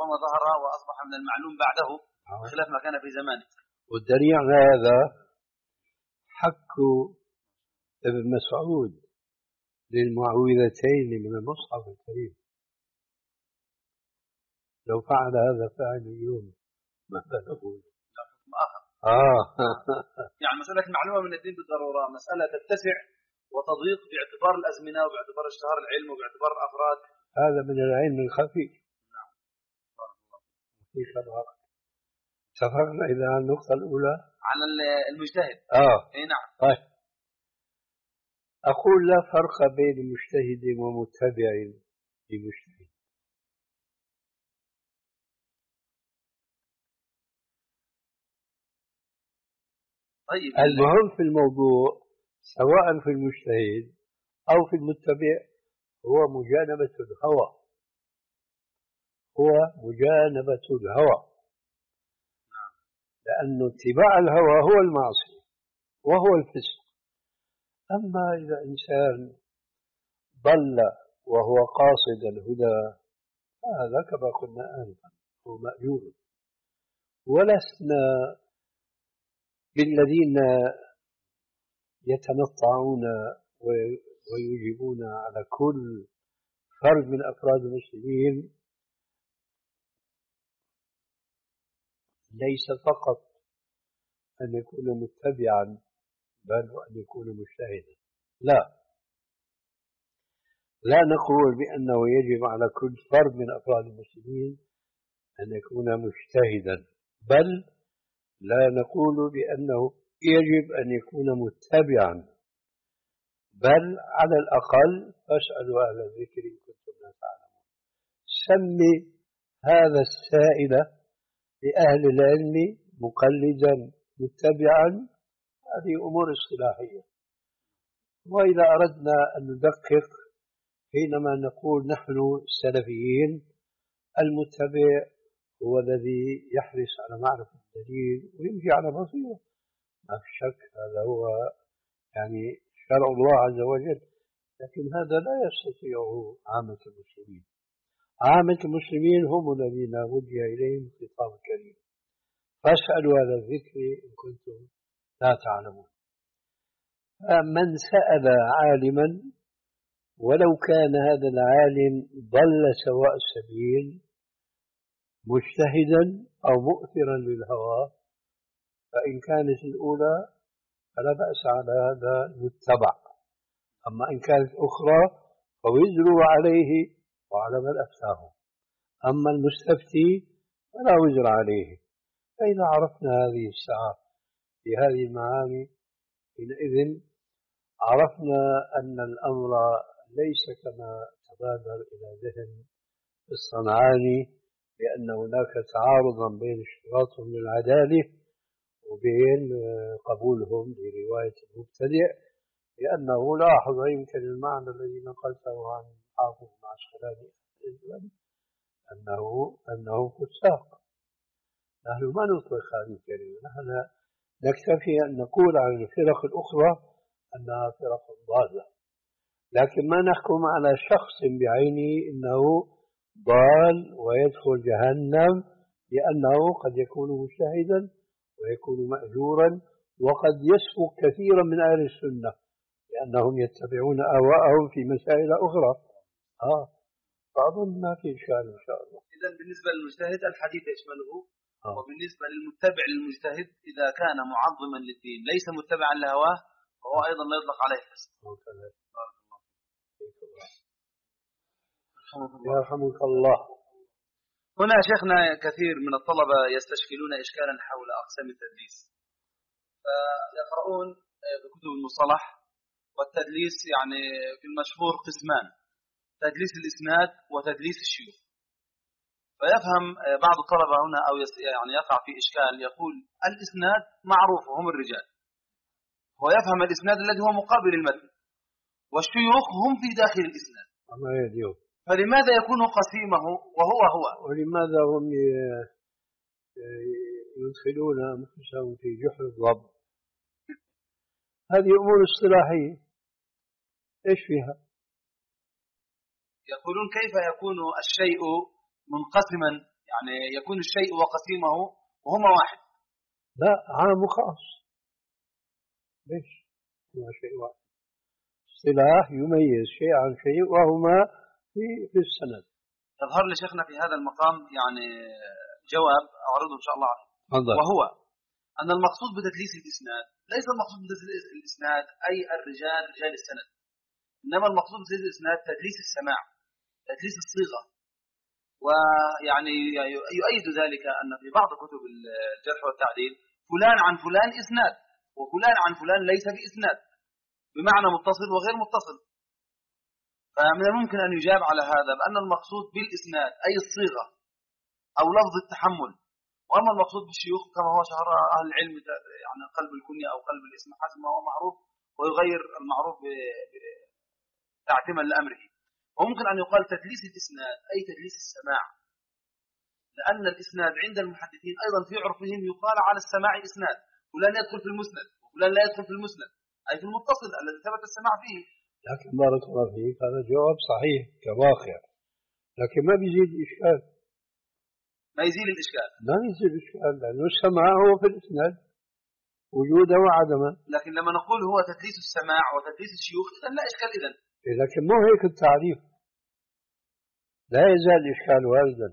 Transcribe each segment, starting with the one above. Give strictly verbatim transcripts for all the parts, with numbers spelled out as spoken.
ربما ظهر وأصبح من المعلوم بعده خلاف ما كان في زمانه. والدليل على هذا حك ابن مسعود للمعوذتين من المصحف الكريم. لو فعل هذا فعل اليوم ماذا نقول؟ آه. يعني مسألة المعلومة من الدين بالضرورة مسألة تتسع وتضيق باعتبار الأزمنة وباعتبار اشتهار العلم وباعتبار الأفراد. هذا من العلم الخفي. نعم. في خبر. اتفقنا إذا على النقطة الأولى على المجتهد. آه. إيه نعم. طيب. أقول لا فرق بين مجتهد ومتبع لمجتهد. طيب. المهم في الموضوع سواء في المجتهد أو في المتبع هو مجانبة الهوى. هو مجانبة الهوى. لأن اتباع الهوى هو المعصية وهو الفسق. أما إذا إنسان ضل وهو قاصد الهدى هذا كما قلنا آنفا هو مأجور. ولسنا بالذين يتنطعون ويجيبون على كل فرد من أفراد المسلمين. ليس فقط أن يكون متبعا بل وأن يكون مجتهدا. لا لا نقول بأنه يجب على كل فرد من أفراد المسلمين أن يكون مجتهدا، بل لا نقول بأنه يجب أن يكون متبعا، بل على الأقل فاسألوا أهل الذكر إن كنتم لا تعلمون. سمي هذا السائل لأهل العلم مقلدا متبعا، هذه أمور اصطلاحية. وإذا أردنا أن ندقق حينما نقول نحن السلفيين المتبع هو الذي يحرص على معرفة الدليل ويمشي على بصيرة، ما في شك هذا هو يعني شرع الله عز وجل، لكن هذا لا يستطيعه عامة المسلمين. عامة المسلمين هم الذين وجه إليهم الخطاب الكريم، فاسألوا أهل الذكر إن كنتم لا تعلمون. من سأل عالما ولو كان هذا العالم ضل سواء السبيل مجتهدا أو مؤثرا للهوى، فإن كانت الأولى فلا بأس على هذا المتبع، أما إن كانت أخرى فوزروا عليه وعلى من أفتاه، أما المستفتي فلا وزر عليه. فإذا عرفنا هذه الساعة في هذه المعاني حينئذ عرفنا أن الأمر ليس كما تبادر إلى ذهن الصنعاني بأن هناك تعارضا بين اشتراطهم للعدالة وبين قبولهم لرواية المبتدئ، لأنه لاحظ يمكن المعنى الذي نقلته عن حافظ العسقلاني أنه أنه فساق. نحن ما نطلق هذه الكلمة، نحن نكتفي أن نقول عن الفرق الأخرى أنها فرق ضالة، لكن ما نحكم على شخص بعينه إنه ضال ويدخل جهنم، لأنه قد يكون مجتهدا ويكون مأجورا وقد يسبق كثيرا من أهل السنة لأنهم يتبعون أهواءهم في مسائل أخرى. آه فأظن ما في إشكال إن شاء الله. إذا بالنسبة للمجتهد الحديث يشمله. آه. وبالنسبة للمتبع للمجتهد إذا كان معظما للدين ليس متبعا لهواه فهو أيضا لا يطلق عليه فسق. يرحمك الله. هنا شيخنا كثير من الطلبة يستشكلون إشكالا حول أقسام التدليس، فيقرؤون بكتب المصطلح والتدليس يعني في المشهور قسمان: تدليس الإسناد وتدليس الشيوخ. فيفهم بعض الطلبة هنا أو يعني يقع في إشكال، يقول الإسناد معروف هم الرجال، ويفهم الإسناد الذي هو مقابل المتن، والشيوخ هم في داخل الإسناد. الله يهديهم. فلماذا يكون قسيمه وهو هو؟ ولماذا هم يدخلون أنفسهم في جحر الضب؟ هذه أمور اصطلاحية إيش فيها؟ يقولون كيف يكون الشيء منقسما يعني يكون الشيء وقسيمه وهما واحد. لا، عام وخاص. ليش؟ هو شيء واحد. اصطلاح يميز شيء عن شيء وهما في في السند. يظهر لي شيخنا في هذا المقام يعني جواب أعرضه إن شاء الله عليه. حضر. وهو أن المقصود بتدليس الإسناد ليس المقصود بتدليس الإسناد أي الرجال رجال السند، إنما المقصود بتدليس الإسناد تدليس السماع، تدليس الصيغة. ويعني يؤيد ذلك أن في بعض كتب الجرح والتعديل فلان عن فلان إسناد، وفلان عن فلان ليس بإسناد، بمعنى متصل وغير متصل. فمن الممكن أن يجاب على هذا بأن المقصود بالإسناد أي الصيغة أو لفظ التحمل، وأما المقصود بالشيوخ كما هو شهر أهل العلم يعني قلب الكنية أو قلب الاسم حسب ما هو معروف، ويغير المعروف تعتما لأمره. وممكن أن يقال تدليس الإسناد أي تدليس السماع، لأن الإسناد عند المحدثين أيضا في عرفهم يقال على السماع إسناد، فلان يدخل في المسند وفلان لا يدخل في المسند، أي في المتصل الذي ثبت السماع فيه. لكن بارك الله فيك هذا جواب صحيح كواقع، لكن ما بيزيد الإشكال. ما يزيل الإشكال. ما يزيل الإشكال لأنه السماع هو في الإسناد وجوده وعدمه. لكن لما نقول هو تدليس السماع وتدليس الشيوخ إذا لا إشكال. إذن لكن مو هيك التعريف، لا يزال الإشكال واردا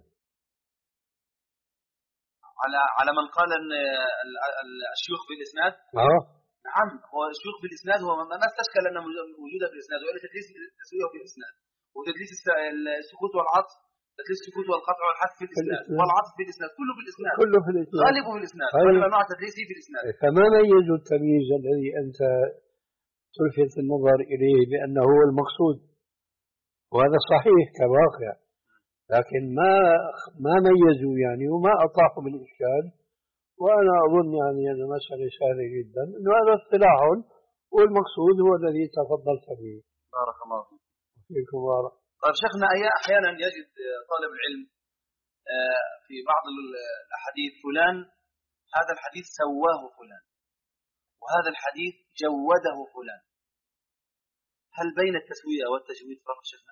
على على من قال أن الشيوخ في الإسناد. آه. نعم، هو الشيوخ في الإسناد هو ما استشكل أن موجودة في الإسناد، وإلا تدليس التسوية في الإسناد، وتدليس السكوت والعطف، تدليس السكوت والقطع والحذف في الإسناد، والعطف في الإسناد، كله في الإسناد، كله في الإسناد، غالبه في الإسناد، طيب. غالب أنواع تدليسه في الإسناد. فما ميزوا التمييز الذي أنت تلفت النظر إليه بأنه هو المقصود، وهذا صحيح كواقع، لكن ما ما ميزوا يعني وما أطاحوا بالإشكال. وأنا أظن يعني هذا مسألة سهلة جدا، إنه هذا اصطلاح والمقصود هو الذي تفضلت به. بارك الله فيك. فيكم بارك. طيب شيخنا، أحيانا يجد طالب العلم في بعض الأحاديث فلان هذا الحديث سواه فلان، وهذا الحديث جوده فلان، هل بين التسوية والتجويد فرق شيخنا؟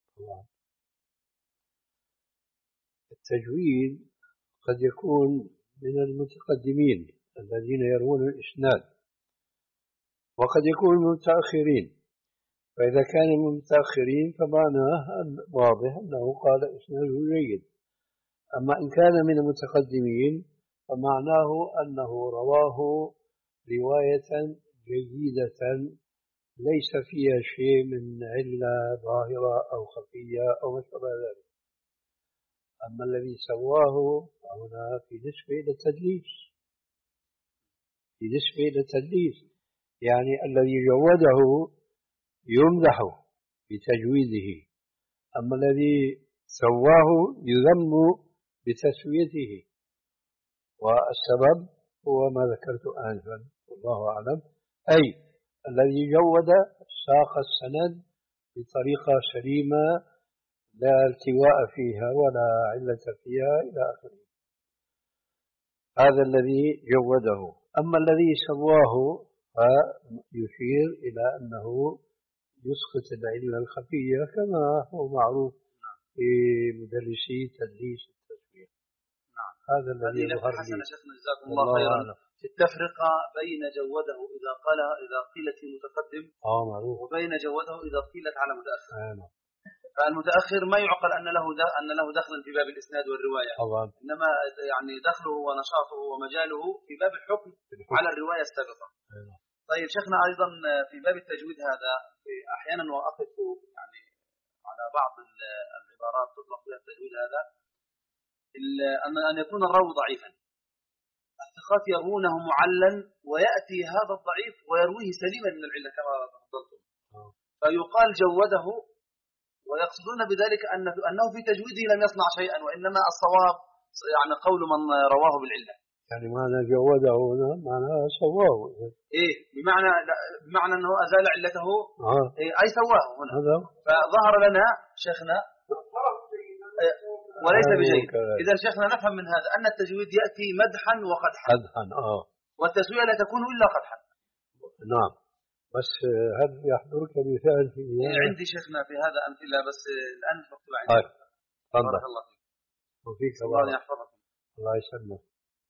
التجويد قد يكون من المتقدمين الذين يروون الإسناد، وقد يكون من المتأخرين، فإذا كان من المتأخرين فمعناه واضح أنه قال إسناده جيد. أما إن كان من المتقدمين فمعناه أنه رواه رواية جيدة ليس فيها شيء من علة ظاهرة أو خفية أو ما شابه ذلك. أما الذي سواه فهنا في نسبة إلى التدليس، في نسبة إلى التدليس، يعني الذي جوده يمدح بتجويده، أما الذي سواه يذم بتسويته. والسبب هو ما ذكرت آنفا والله أعلم، أي الذي جود ساق السند بطريقة سليمة لا التواء فيها ولا علة فيها إلى آخره، هذا الذي جوده. أما الذي سواه فيشير إلى أنه يسقط العلة الخفية كما هو معروف في مدرسي تدليس التسوية. نعم. هذا الذي يظهر لي. شيخنا جزاكم الله خيرا. في التفرقة بين جوده إذا قال إذا قيلت في متقدم آه معروف، وبين جوده إذا قيلت على متأخر. آه. فالمتأخر ما يعقل أن له أن له دخلا في باب الإسناد والرواية، طبعا. إنما يعني دخله ونشاطه ومجاله في باب الحكم على الرواية السابقة. آه. طيب شيخنا، أيضا في باب التجويد هذا أحيانا وأقف يعني على بعض العبارات تطلق فيها التجويد هذا أن أن يكون الراوي ضعيفا، الثقات يروونه معلا ويأتي هذا الضعيف ويرويه سليما من العلة كما تفضلتم، فيقال جوده، ويقصدون بذلك أن أنه في تجويده لم يصنع شيئا، وإنما الصواب يعني قول من رواه بالعلة. يعني معنى جوده هنا معنى سواه. إيه، بمعنى بمعنى أنه أزال علته. آه. إيه، أي سواه هنا. هذا. فظهر لنا شيخنا وليس بجيد. إذا شيخنا نفهم من هذا أن التجويد يأتي مدحا وقدحا. قدحا آه. والتسوية لا تكون إلا قدحا. نعم. بس هل يحضرك مثال في عندي شيخنا في هذا أمثلة، بس الآن مكتوب عندي. طيب. بارك الله فيك. وفيك الله بارك. يحفظكم. الله يسلمك.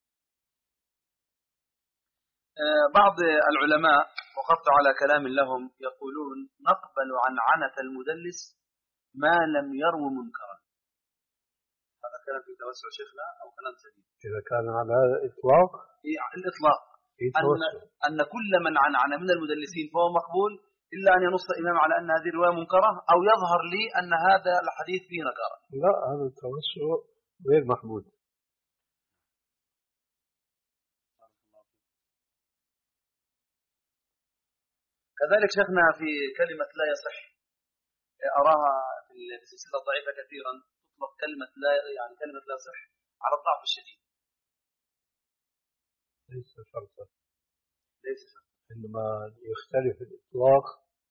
بعض العلماء وقفت على كلام لهم يقولون نقبل عنعنة المدلس ما لم يرو منكرا. هذا كلام في توسع شيخنا أو كلام سديد؟ إذا كان على هذا الإطلاق الإطلاق أن, أن كل من عنعن من المدلسين فهو مقبول إلا أن ينص الإمام على أن هذه الرواية منكرة أو يظهر لي أن هذا الحديث فيه نكارة. لا، هذا التوسع غير محمود. كذلك شيخنا في كلمة لا يصح أراها في السلسلة الضعيفة كثيرا تطلق كلمة لا، يعني كلمة لا يصح على الضعف الشديد. ليس شرطا، ليس شرطا، إنما يختلف الإطلاق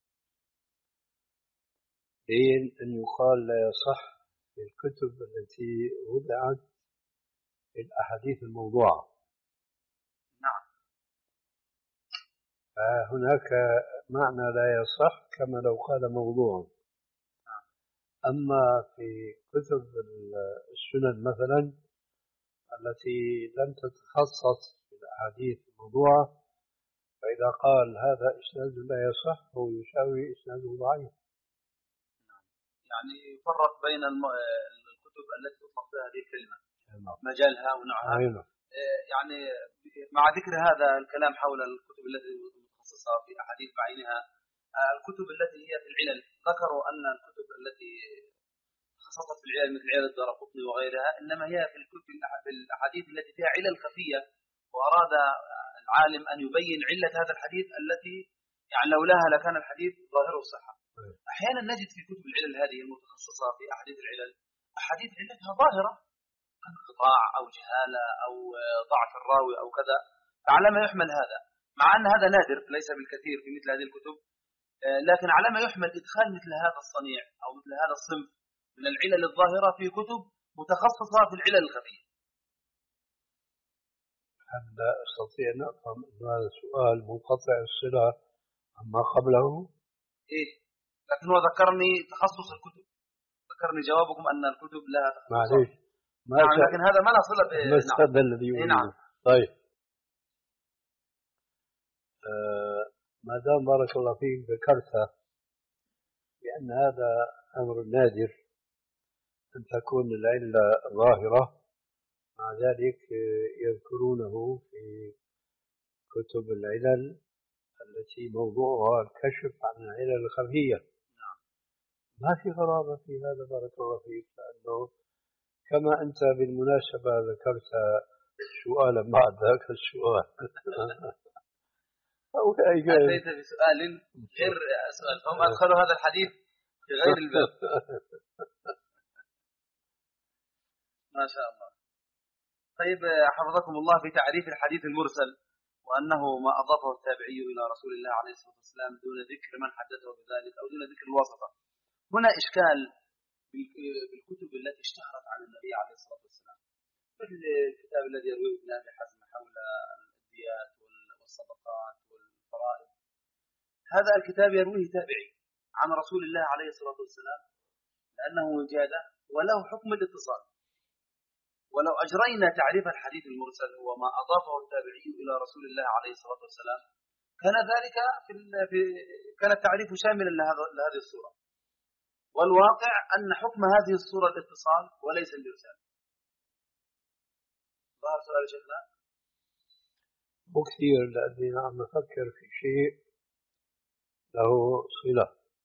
بين أن يقال لا يصح في الكتب التي وضعت في الأحاديث الموضوعة. نعم. فهناك معنى لا يصح كما لو قال موضوع. نعم. أما في كتب السنن مثلا التي لم تتخصص في الأحاديث الموضوعة، فإذا قال هذا إسناد لا يصح هو يساوي إسناده ضعيف. يعني يفرق بين الكتب التي تطلق فيها هذه الكلمة مجالها ونوعها. أيوة. يعني مع ذكر هذا الكلام حول الكتب التي متخصصة في أحاديث بعينها، الكتب التي هي في العلل ذكروا أن الكتب التي تخصصت في العلل مثل علل الدارقطني وغيرها إنما هي في الكتب في الأحاديث التي فيها علل خفية، وأراد العالم أن يبين علة هذا الحديث التي يعني لولاها لكان الحديث ظاهره الصحة. أحيانا نجد في كتب العلل هذه المتخصصة في أحاديث العلل أحاديث علتها ظاهرة، انقطاع أو جهالة أو ضعف الراوي أو كذا، فعلى ما يحمل هذا، مع أن هذا نادر ليس بالكثير في مثل هذه الكتب، لكن على ما يحمل إدخال مثل هذا الصنيع أو مثل هذا الصنف من العلل الظاهرة في كتب متخصصة في العلل الخفية. هل أستطيع أن أفهم أن هذا السؤال منقطع الصلة عما قبله؟ إيه، لكن هو ذكرني تخصص الكتب، ذكرني جوابكم أن الكتب لها تخصص. معليش، ما نعم، لكن هذا ما له صلة. نعم. الذي إيه نعم. طيب، آه ما دام بارك الله فيك ذكرت بأن هذا أمر نادر أن تكون العلة ظاهرة، مع ذلك يذكرونه في كتب العلل التي موضوعها الكشف عن العلل الخفية. ما في غرابة في هذا بارك الله فيك، لأنه كما أنت بالمناسبة ذكرت سؤالا بعد ذاك السؤال أتيت بسؤال غير سؤال، فهم أدخلوا هذا الحديث في غير الباب. ما شاء الله. طيب حفظكم الله، في تعريف الحديث المرسل وأنه ما أضافه التابعي إلى رسول الله عليه الصلاة والسلام دون ذكر من حدثه بذلك أو دون ذكر الواسطة، هنا إشكال بالكتب التي اشتهرت عن النبي عليه الصلاة والسلام، مثل الكتاب الذي يرويه ابن أبي حزم حول الديات والصدقات والفرائض. هذا الكتاب يرويه تابعي عن رسول الله عليه الصلاة والسلام لأنه وجاده وله حكم الاتصال. ولو أجرينا تعريف الحديث المرسل هو ما أضافه التابعي إلى رسول الله عليه الصلاة والسلام كان ذلك في, في كان التعريف شاملا لهذه الصورة، والواقع أن حكم هذه الصورة الاتصال وليس الإرسال. ظهر سؤال شيخنا؟ مو كثير، لأني عم أفكر في شيء له صلة.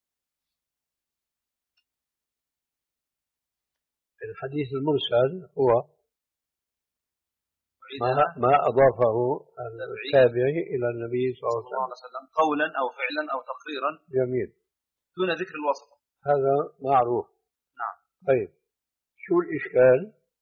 الحديث المرسل هو ما, ما أضافه التابعي إلى النبي صلى الله عليه وسلم قولا أو فعلا أو تقريرا، جميل، دون ذكر الواسطة. هذا معروف. نعم. طيب، شو الإشكال؟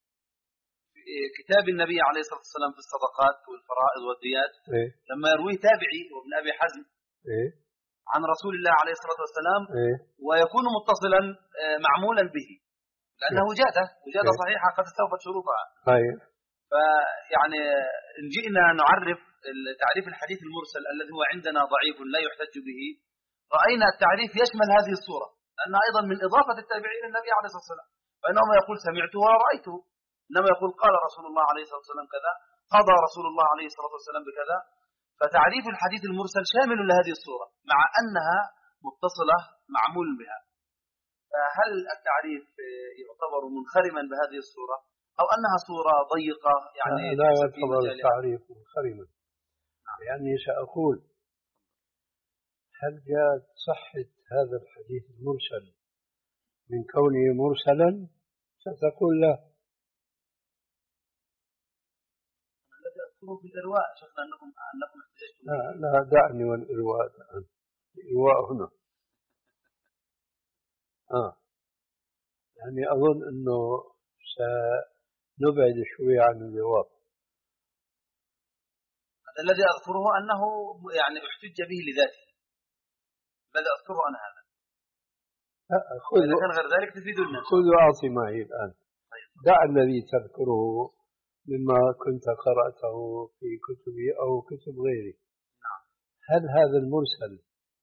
كتاب النبي عليه الصلاة والسلام في الصدقات والفرائض والديات، إيه؟ لما يروي تابعي وابن أبي حزم إيه؟ عن رسول الله عليه الصلاة والسلام، إيه؟ ويكون متصلا معمولا به لأنه وجاده وجاده إيه؟ صحيحة قد استوفت شروطها. طيب، فيعني إن جئنا نعرف تعريف الحديث المرسل الذي هو عندنا ضعيف لا يحتج به، رأينا التعريف يشمل هذه الصورة، لأنها أيضا من إضافة التابعين للنبي عليه الصلاة والسلام، فإنه يقول سمعته ورأيته، إنما يقول قال رسول الله عليه الصلاة والسلام كذا، قضى رسول الله عليه الصلاة والسلام بكذا. فتعريف الحديث المرسل شامل لهذه الصورة مع أنها متصلة معمول بها. فهل التعريف يعتبر منخرما بهذه الصورة أو أنها صورة ضيقة يعني لا يعتبر التعريف منخرما؟ يعني سأقول هل جاءت صحة هذا الحديث المرسل من كونه مرسلا؟ ستقول لا. الذي أذكره في الإرواء شفنا أنكم أنكم احتججتم. لا لا دعني والإرواء الآن. الإرواء هنا. آه يعني أظن أنه سنبعد شوي عن الجواب. الذي أذكره أنه يعني احتج به لذاته. الذي أذكره أنا هذا. إذا كان غير ذلك تفيدنا. خذ أعطي معي الآن. دع الذي تذكره مما كنت قرأته في كتبي أو كتب غيري. هل هذا المرسل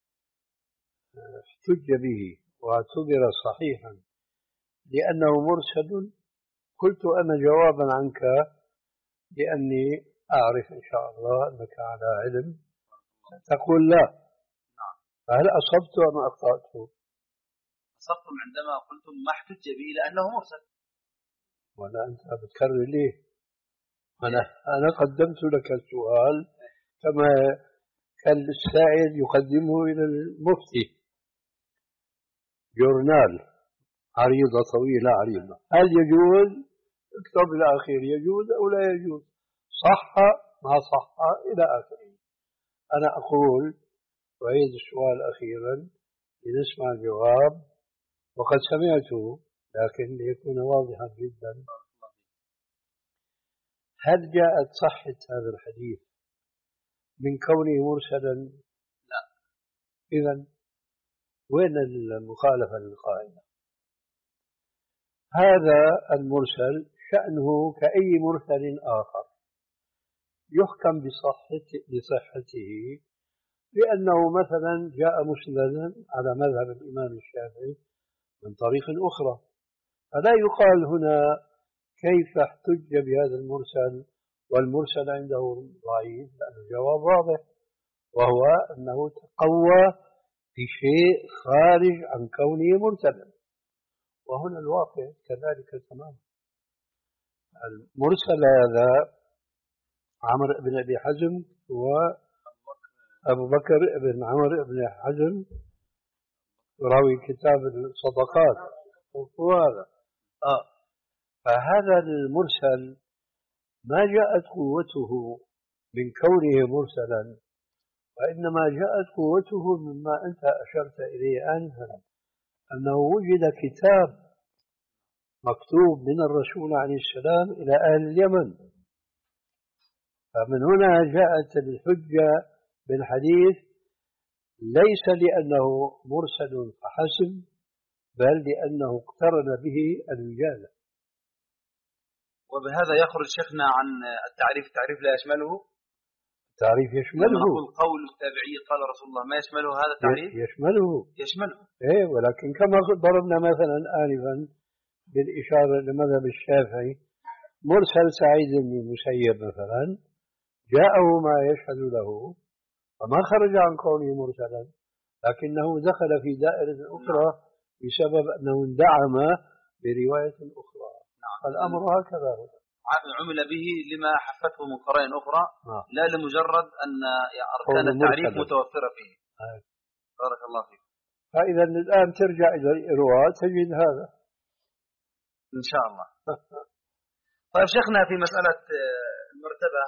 احتج به واعتبر صحيحا لأنه مرسل؟ قلت أنا جوابا عنك لأني أعرف إن شاء الله أنك على علم، تقول لا. فهل أصبت أم أخطأت؟ أصبتم عندما قلتم ما احتج به لأنه مرسل. ولا أنت بتكرر ليه؟ أنا أنا قدمت لك السؤال كما كان السائل يقدمه إلى المفتي، جورنال عريضة طويلة عريضة، هل يجوز؟ اكتب الأخير يجوز أو لا يجوز، صح ما صح إلى آخره. أنا أقول أعيد السؤال أخيرا لنسمع الجواب، وقد سمعته لكن ليكون واضحا جدا. هل جاءت صحة هذا الحديث من كونه مرسلا؟ لا. إذن وين المخالفة للقاعدة؟ هذا المرسل شأنه كأي مرسل آخر يحكم بصحته, بصحته لأنه مثلا جاء مسندا على مذهب الإمام الشافعي من طريق أخرى، فلا يقال هنا كيف احتج بهذا المرسل والمرسل عنده ضعيف، لأن الجواب واضح وهو أنه تقوى بشيء خارج عن كونه مرسلا، وهنا الواقع كذلك تماما. المرسل هذا عمرو بن أبي حزم وأبو بكر بن عمرو بن حزم راوي كتاب الصدقات وهذا آه. فهذا المرسل ما جاءت قوته من كونه مرسلا، وإنما جاءت قوته مما أنت أشرت إليه آنفا، أنه وجد كتاب مكتوب من الرسول عليه السلام إلى أهل اليمن، فمن هنا جاءت الحجة بالحديث ليس لأنه مرسل فحسب، بل لأنه اقترن به الوجادة. وبهذا يخرج شيخنا عن التعريف. التعريف لا يشمله. التعريف يشمله. لما نقول قول التابعي قال رسول الله ما يشمله هذا التعريف؟ يشمله. يشمله. إيه، ولكن كما ضربنا مثلا آنفا بالإشارة لمذهب الشافعي، مرسل سعيد بن المسيب مثلا جاءه ما يشهد له فما خرج عن كونه مرسلا، لكنه دخل في دائرة أخرى بسبب أنه اندعم برواية أخرى. نعم. الأمر هكذا هو. عمل به لما حفته من قرائن أخرى. آه. لا لمجرد أن أركان التعريف متوفرة فيه. آه. بارك الله فيك. فإذا الآن ترجع إلى الإرواء تجد هذا إن شاء الله. طيب شيخنا في مسألة المرتبة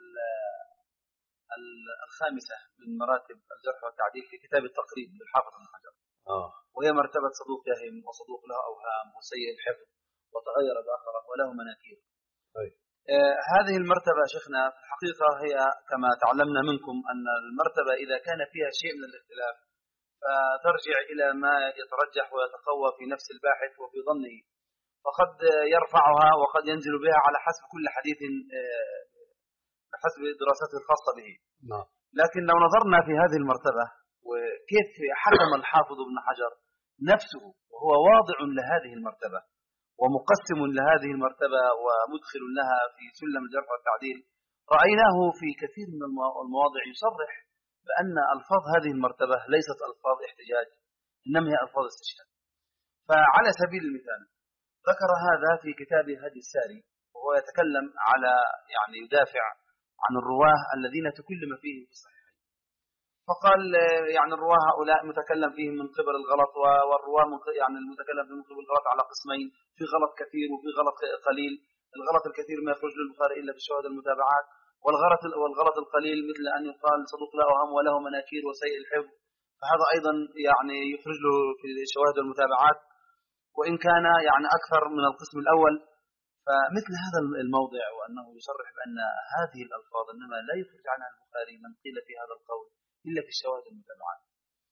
الخامسة من مراتب الجرح والتعديل في كتاب التقريب للحافظ ابن حجر، آه. وهي مرتبة صدوق يهم وصدوق له أوهام وسيء الحفظ وتغير بآخره وله مناكير. طيب. آه هذه المرتبة شيخنا في الحقيقة هي كما تعلمنا منكم أن المرتبة إذا كان فيها شيء من الاختلاف فترجع إلى ما يترجح ويتقوى في نفس الباحث وفي ظنه، فقد يرفعها وقد ينزل بها على حسب كل حديث آه حسب دراسته الخاصة به. نعم. لكن لو نظرنا في هذه المرتبة وكيف حكم الحافظ ابن حجر نفسه وهو واضع لهذه المرتبة ومقسم لهذه المرتبة ومدخل لها في سلم الجرح والتعديل، رأيناه في كثير من المواضع يصرح بأن ألفاظ هذه المرتبة ليست ألفاظ احتجاج، إنما هي ألفاظ استشهاد. فعلى سبيل المثال ذكر هذا في كتاب هدي الساري، وهو يتكلم على يعني يدافع عن الرواه الذين تكلم فيهم في الصحيحين، فقال يعني الرواه هؤلاء متكلم فيهم من قبل الغلط، والرواه يعني المتكلم فيهم من قبل الغلط على قسمين، في غلط كثير وفي غلط قليل. الغلط الكثير ما يخرج للبخاري إلا بالشواهد المتابعات، والغلط والغلط القليل مثل أن يقال صدوق لا أوهم وله مناكير وسيء الحفظ، فهذا أيضا يعني يخرج له في الشواهد والمتابعات وإن كان يعني أكثر من القسم الأول. فمثل هذا الموضع وأنه يصرح بأن هذه الألفاظ إنما لا يخرج عنها البخاري من قيل في هذا القول إلا في الشواهد المتابعات،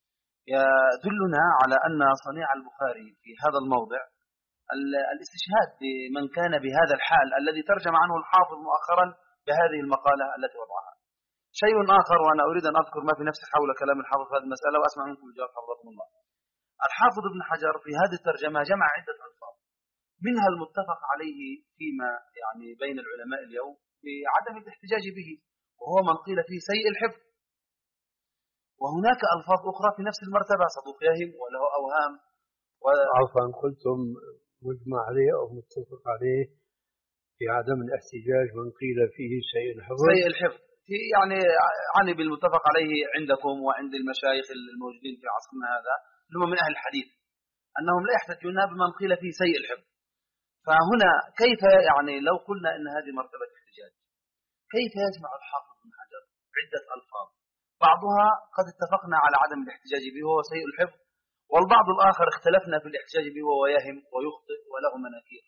يدلنا على أن صنيع البخاري في هذا الموضع الاستشهاد بمن كان بهذا الحال الذي ترجم عنه الحافظ مؤخرا بهذه المقالة التي وضعها. شيء آخر وأنا أريد أن أذكر ما في نفسي حول كلام الحافظ في هذه المسألة وأسمع منكم الجواب حفظكم الله. الحافظ ابن حجر في هذه الترجمة جمع عدة ألفاظ، منها المتفق عليه فيما يعني بين العلماء اليوم بعدم الاحتجاج به، وهو من قيل فيه سيء الحفظ. وهناك ألفاظ أخرى في نفس المرتبة، صدوق يهم وله أوهام و... عفوا قلتم مجمع عليه أو متفق عليه في عدم الاحتجاج من قيل فيه سيء الحفظ. سيء الحفظ في يعني عني بالمتفق عليه عندكم وعند المشايخ الموجودين في عصرنا هذا اللي هم من أهل الحديث، أنهم لا يحتجون بمن قيل فيه سيء الحفظ. فهنا كيف يعني لو قلنا أن هذه مرتبة احتجاج، كيف يجمع الحافظ ابن حجر عدة ألفاظ بعضها قد اتفقنا على عدم الاحتجاج به وهو سيء الحفظ، والبعض الآخر اختلفنا في الاحتجاج به وهو يهم ويخطئ وله مناكير.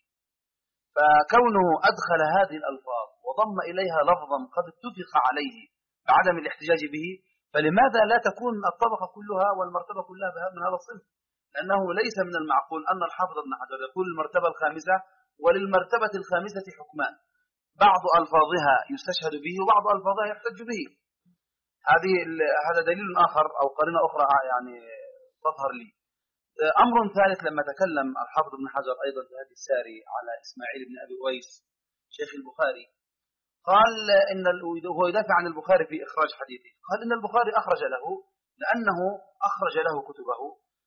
فكونه أدخل هذه الألفاظ وضم إليها لفظا قد اتفق عليه بعدم الاحتجاج به، فلماذا لا تكون الطبقة كلها والمرتبة كلها من هذا الصنف؟ لأنه ليس من المعقول أن الحافظ ابن حجر يقول المرتبة الخامسة وللمرتبة الخامسة حكمان، بعض ألفاظها يستشهد به وبعض ألفاظها يحتج به. هذه هذا دليل آخر أو قرينة أخرى يعني تظهر لي. أمر ثالث، لما تكلم الحافظ ابن حجر أيضا في هذه الساري على إسماعيل بن أبي أويس شيخ البخاري، قال إن هو يدافع عن البخاري في إخراج حديثه، قال إن البخاري أخرج له لأنه أخرج له كتبه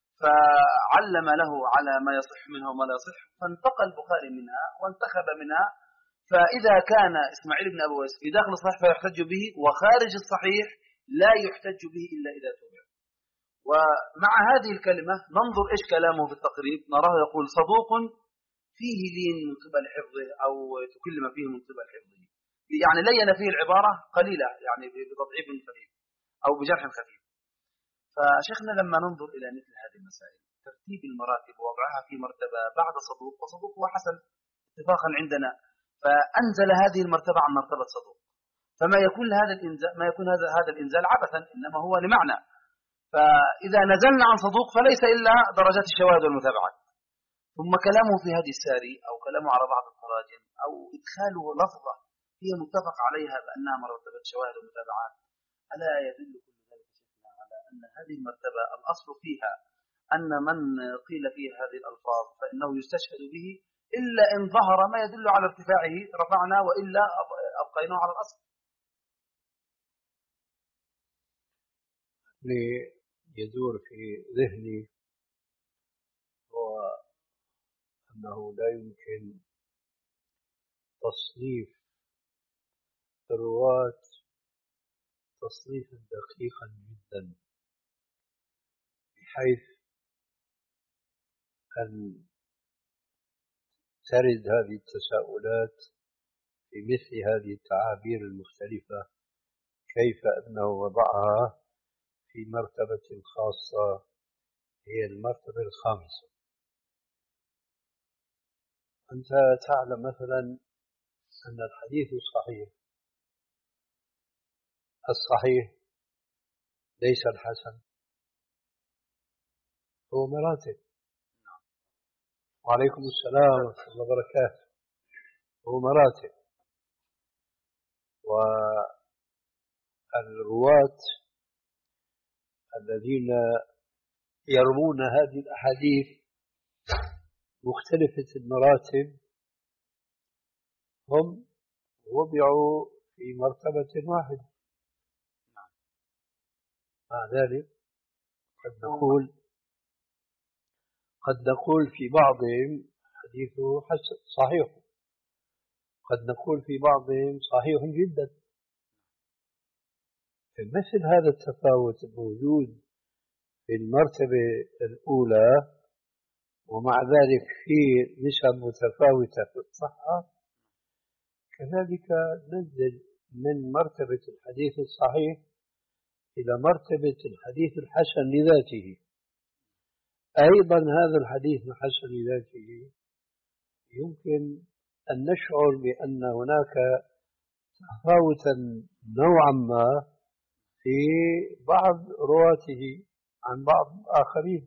فعلم له على ما يصح منها وما لا يصح، فانتقى البخاري منها وانتخب منها. فإذا كان إسماعيل بن أبي أويس في داخل الصحيح فيحتج به، وخارج الصحيح لا يحتج به إلا إذا تبع. ومع هذه الكلمة ننظر إيش كلامه في التقريب، نراه يقول صدوق فيه لين من قبل حفظه أو تكلم فيه من قبل حفظه، يعني لين فيه العبارة قليلة يعني بتضعيف خفيف أو بجرح خفيف. فشيخنا لما ننظر إلى مثل هذه المسائل ترتيب المراتب ووضعها في مرتبة بعد صدوق، وصدوق هو حسن اتفاقا عندنا، فأنزل هذه المرتبة عن مرتبة صدوق، فما يكون هذا الإنزال ما يكون هذا هذا الإنزال عبثا، إنما هو لمعنى. فإذا نزلنا عن صدوق فليس إلا درجات الشواهد والمتابعات. ثم كلامه في هذه الساري أو كلامه على بعض التراجم أو إدخاله لفظة هي متفق عليها بأنها مرتبة شواهد ومتابعات، ألا يدل كل ذلك شيخنا على أن هذه المرتبة الأصل فيها أن من قيل فيه هذه الألفاظ فإنه يستشهد به، إلا إن ظهر ما يدل على ارتفاعه رفعنا، وإلا أبقيناه على الأصل. يدور في ذهني هو أنه لا يمكن تصنيف الرواة تصنيفا دقيقا جدا بحيث أن ترد هذه التساؤلات في مثل هذه التعابير المختلفة، كيف أنه وضعها في مرتبة خاصة هي المرتبة الخامسة. أنت تعلم مثلا أن الحديث الصحيح الصحيح ليس الحسن، هو مراتب. وعليكم السلام ورحمة الله وبركاته. هو مراتب، والرواة الذين يروون هذه الأحاديث مختلفة المراتب هم وضعوا في مرتبة واحدة. مع ذلك قد نقول قد نقول في بعضهم حديثه حسن صحيح، قد نقول في بعضهم صحيح جدا. مثل هذا التفاوت الموجود في المرتبة الأولى ومع ذلك في نسب متفاوتة في الصحة، كذلك ننزل من مرتبة الحديث الصحيح إلى مرتبة الحديث الحسن لذاته. أيضا هذا الحديث الحسن لذاته يمكن أن نشعر بأن هناك تفاوتا نوعا ما في بعض رواته عن بعض آخرين.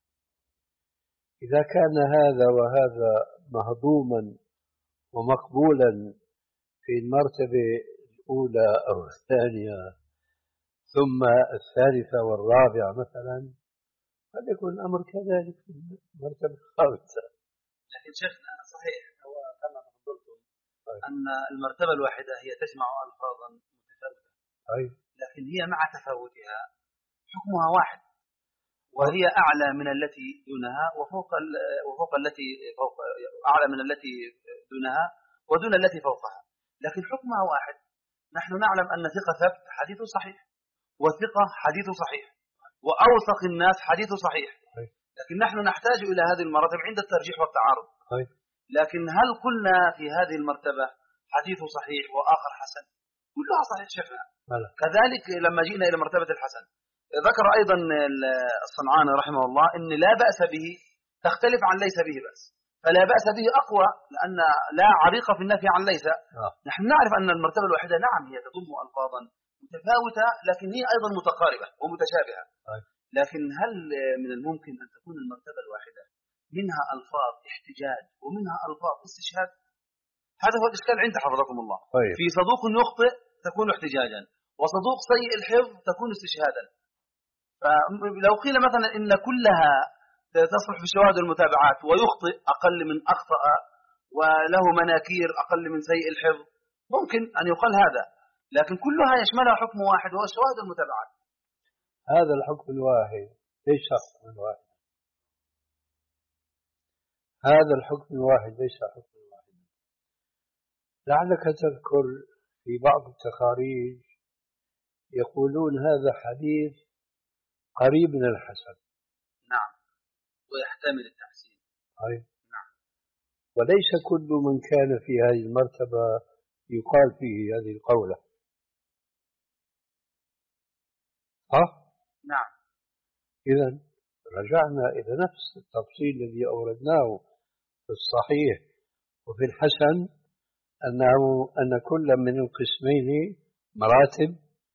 إذا كان هذا وهذا مهضوما ومقبولا في المرتبة الأولى أو الثانية ثم الثالثة والرابعة مثلا، قد يكون الأمر كذلك في المرتبة الخامسة. لكن شيخنا صحيح هو كما قلتم أن المرتبة الواحدة هي تجمع ألفاظا متفاوتة، طيب. لكن هي مع تفاوتها حكمها واحد، وهي أعلى من التي دونها وفوق وفوق التي فوق أعلى من التي دونها ودون التي فوقها، لكن حكمها واحد. نحن نعلم أن ثقة ثبت حديث صحيح، وثقة حديث صحيح، وأوثق الناس حديث صحيح، لكن نحن نحتاج إلى هذه المراتب عند الترجيح والتعارض. لكن هل قلنا في هذه المرتبة حديث صحيح وآخر حسن؟ كلها صحيح شيخنا. كذلك لما جئنا إلى مرتبة الحسن ذكر أيضا الصنعاني رحمه الله إن لا بأس به تختلف عن ليس به بأس، فلا بأس به أقوى لأن لا عريق في النفي عن ليس. آه. نحن نعرف أن المرتبة الواحدة نعم هي تضم ألفاظا متفاوتة لكن هي أيضا متقاربة ومتشابهة. آه. لكن هل من الممكن أن تكون المرتبة الواحدة منها ألفاظ احتجاج ومنها ألفاظ استشهاد؟ هذا هو الإشكال عند حفظكم الله. طيب. في صدوق يخطئ تكون احتجاجا، وصدوق سيء الحفظ تكون استشهادا. فلو قيل مثلا إن كلها تصلح في الشواهد والمتابعات ويخطئ أقل من أخطأ وله مناكير أقل من سيء الحفظ، ممكن أن يقال هذا، لكن كلها يشملها حكم واحد وهو الشواهد والمتابعات. هذا الحكم الواحد ليس حكم واحد، هذا الحكم الواحد ليس حكم واحد. لعلك تذكر في بعض التخاريج يقولون هذا حديث قريب من الحسن. نعم، ويحتمل التحسين. طيب. نعم. وليس كل من كان في هذه المرتبة يقال فيه هذه القولة. ها؟ نعم. إذن رجعنا إلى نفس التفصيل الذي أوردناه في الصحيح وفي الحسن، أنه أن كل من القسمين مراتب،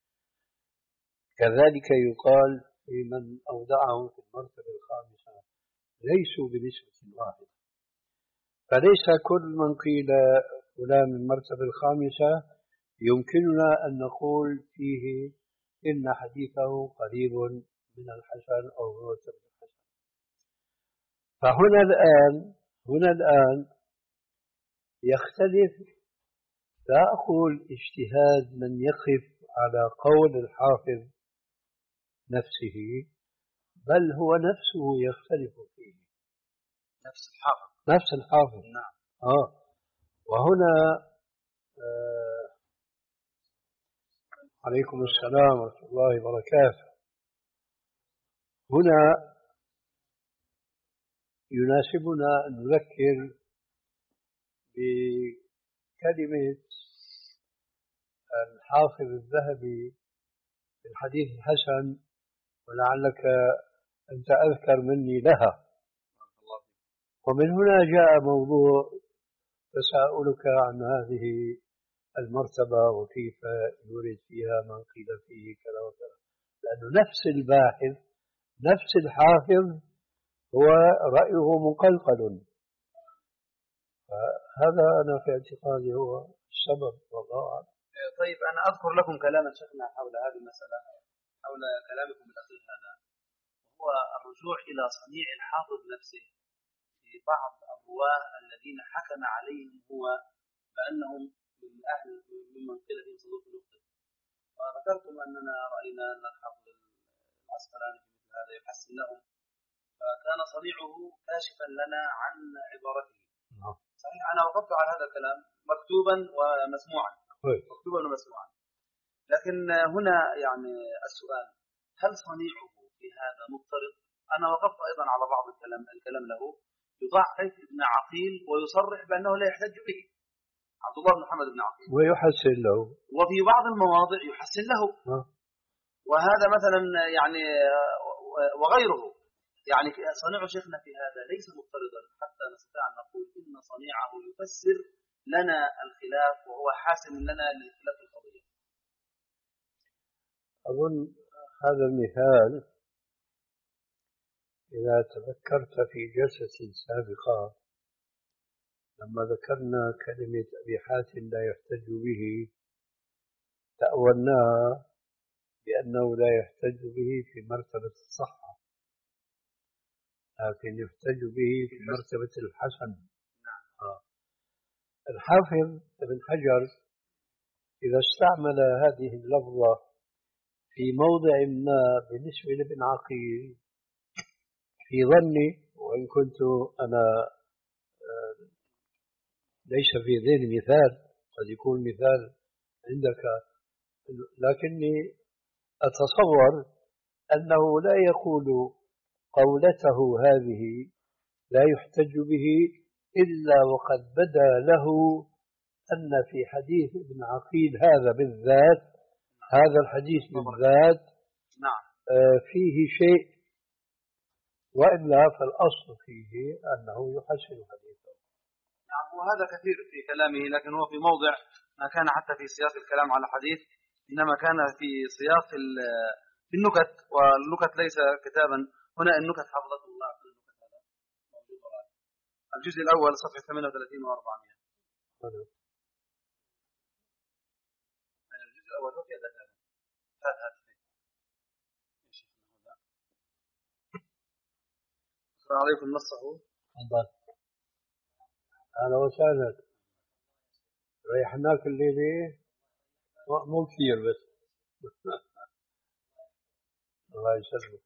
كذلك يقال في من أودعهم في المرتبة الخامسة ليسوا بنسبة واحدة. فليس كل من قيل فلان من المرتبة الخامسة يمكننا أن نقول فيه إن حديثه قريب من الحسن أو مرتبة الحسن. فهنا الآن هنا الآن يختلف، لا أقول اجتهاد من يقف على قول الحافظ نفسه، بل هو نفسه يختلف فيه. نفس الحافظ نفس الحافظ. نعم. آه. وهنا آه عليكم السلام ورحمة الله وبركاته. هنا يناسبنا أن نذكر بكلمة الحافظ الذهبي في الحديث الحسن، ولعلك أنت أذكر مني لها. ومن هنا جاء موضوع تساؤلك عن هذه المرتبة وكيف يريد فيها من قيل فيه كذا وكذا، لأنه نفس الباحث نفس الحافظ هو رأيه مقلقل. فهذا أنا في اعتقادي هو السبب، والله أعلم. طيب أنا أذكر لكم كلاما شيخنا حول هذه المسألة، حول كلامكم الأخير هذا، هو الرجوع إلى صنيع الحافظ نفسه في لبعض الرواه الذين حكم عليهم هو بأنهم من أهل ممن قيل فيهم صدوق يخطئ. وذكرتم أننا رأينا أن الحافظ العسقلاني في مثل هذا يحسن لهم، فكان صنيعه كاشفا لنا عن عبارته. صحيح أنا وقفت على هذا الكلام مكتوبا ومسموعا، مكتوبا ومسموعا. لكن هنا يعني السؤال، هل صنيعه في هذا مضطرد؟ أنا وقفت أيضا على بعض الكلام الكلام له، يضعف ابن عقيل ويصرح بأنه لا يحتج به، عبد الله بن محمد بن عقيل، ويحسن له، وفي بعض المواضع يحسن له. وهذا مثلا يعني وغيره، يعني صنيع شيخنا في هذا ليس مضطردا حتى نستطيع أن نقول إن صنيعه يفسر لنا الخلاف وهو حاسم لنا للخلاف القضية. أظن هذا المثال إذا تذكرت في جلسة سابقة لما ذكرنا كلمة أبي حاتم لا يحتج به، تأولناها بأنه لا يحتج به في مرتبة الصحة، لكن يحتج به في مرتبة الحسن. آه. الحافظ ابن حجر إذا استعمل هذه اللفظة في موضع ما بالنسبة لابن عقيل، في ظني وإن كنت أنا ليس في ذهني مثال، قد يكون مثال عندك، لكني أتصور أنه لا يقول قولته هذه لا يحتج به إلا وقد بدا له أن في حديث ابن عقيل هذا بالذات، هذا الحديث بالذات فيه شيء، وإلا فالأصل فيه أنه يحسن حديثه. نعم، وهذا كثير في كلامه، لكن هو في موضع ما كان حتى في سياق الكلام على حديث، إنما كان في سياق النكت، والنكت ليس كتابا. هنا النكت حفظته الله في النكت، هذا موجود وراء الجزء الأول صفحة ثمانية وثلاثين وأربعمائة. الجزء الأول وفي هذا هذا أقرأ عليكم نصه. تفضل. أهلا وسهلا، ريحناك الليلة مو كثير بس. الله يسلمك.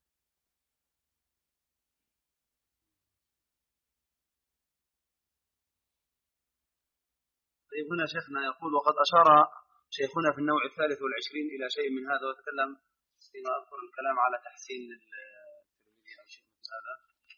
طيب هنا شيخنا يقول: وقد أشار شيخنا في النوع الثالث والعشرين إلى شيء من هذا، وتكلم فيما أذكر الكلام على تحسين الترمذي أو شيء من هذا.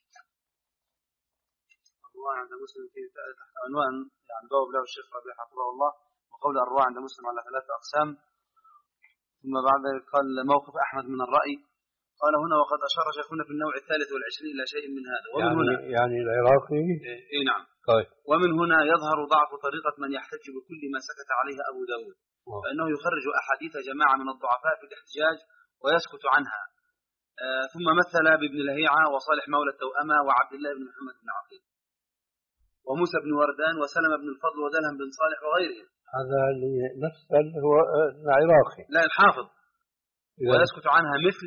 الرواية عند مسلم في تحت عنوان يعني باب له الشيخ ربيع حفظه الله، وقول الرواية عند مسلم على ثلاثة أقسام. ثم بعد ذلك قال موقف أحمد من الرأي، قال هنا: وقد أشار شيخنا في النوع الثالث والعشرين إلى شيء من هذا. ومن يعني هنا يعني العراقي. إيه نعم. طيب. ومن هنا يظهر ضعف طريقة من يحتج بكل ما سكت عليه أبو داود، فإنه يخرج أحاديث جماعة من الضعفاء في الاحتجاج ويسكت عنها. آه ثم مثل بابن لهيعة وصالح مولى التوأمة وعبد الله بن محمد بن عقيل وموسى بن وردان وسلم بن الفضل ودلهم بن صالح وغيرهم. هذا نفس هو العراقي. لا، الحافظ. ويسكت عنها مثل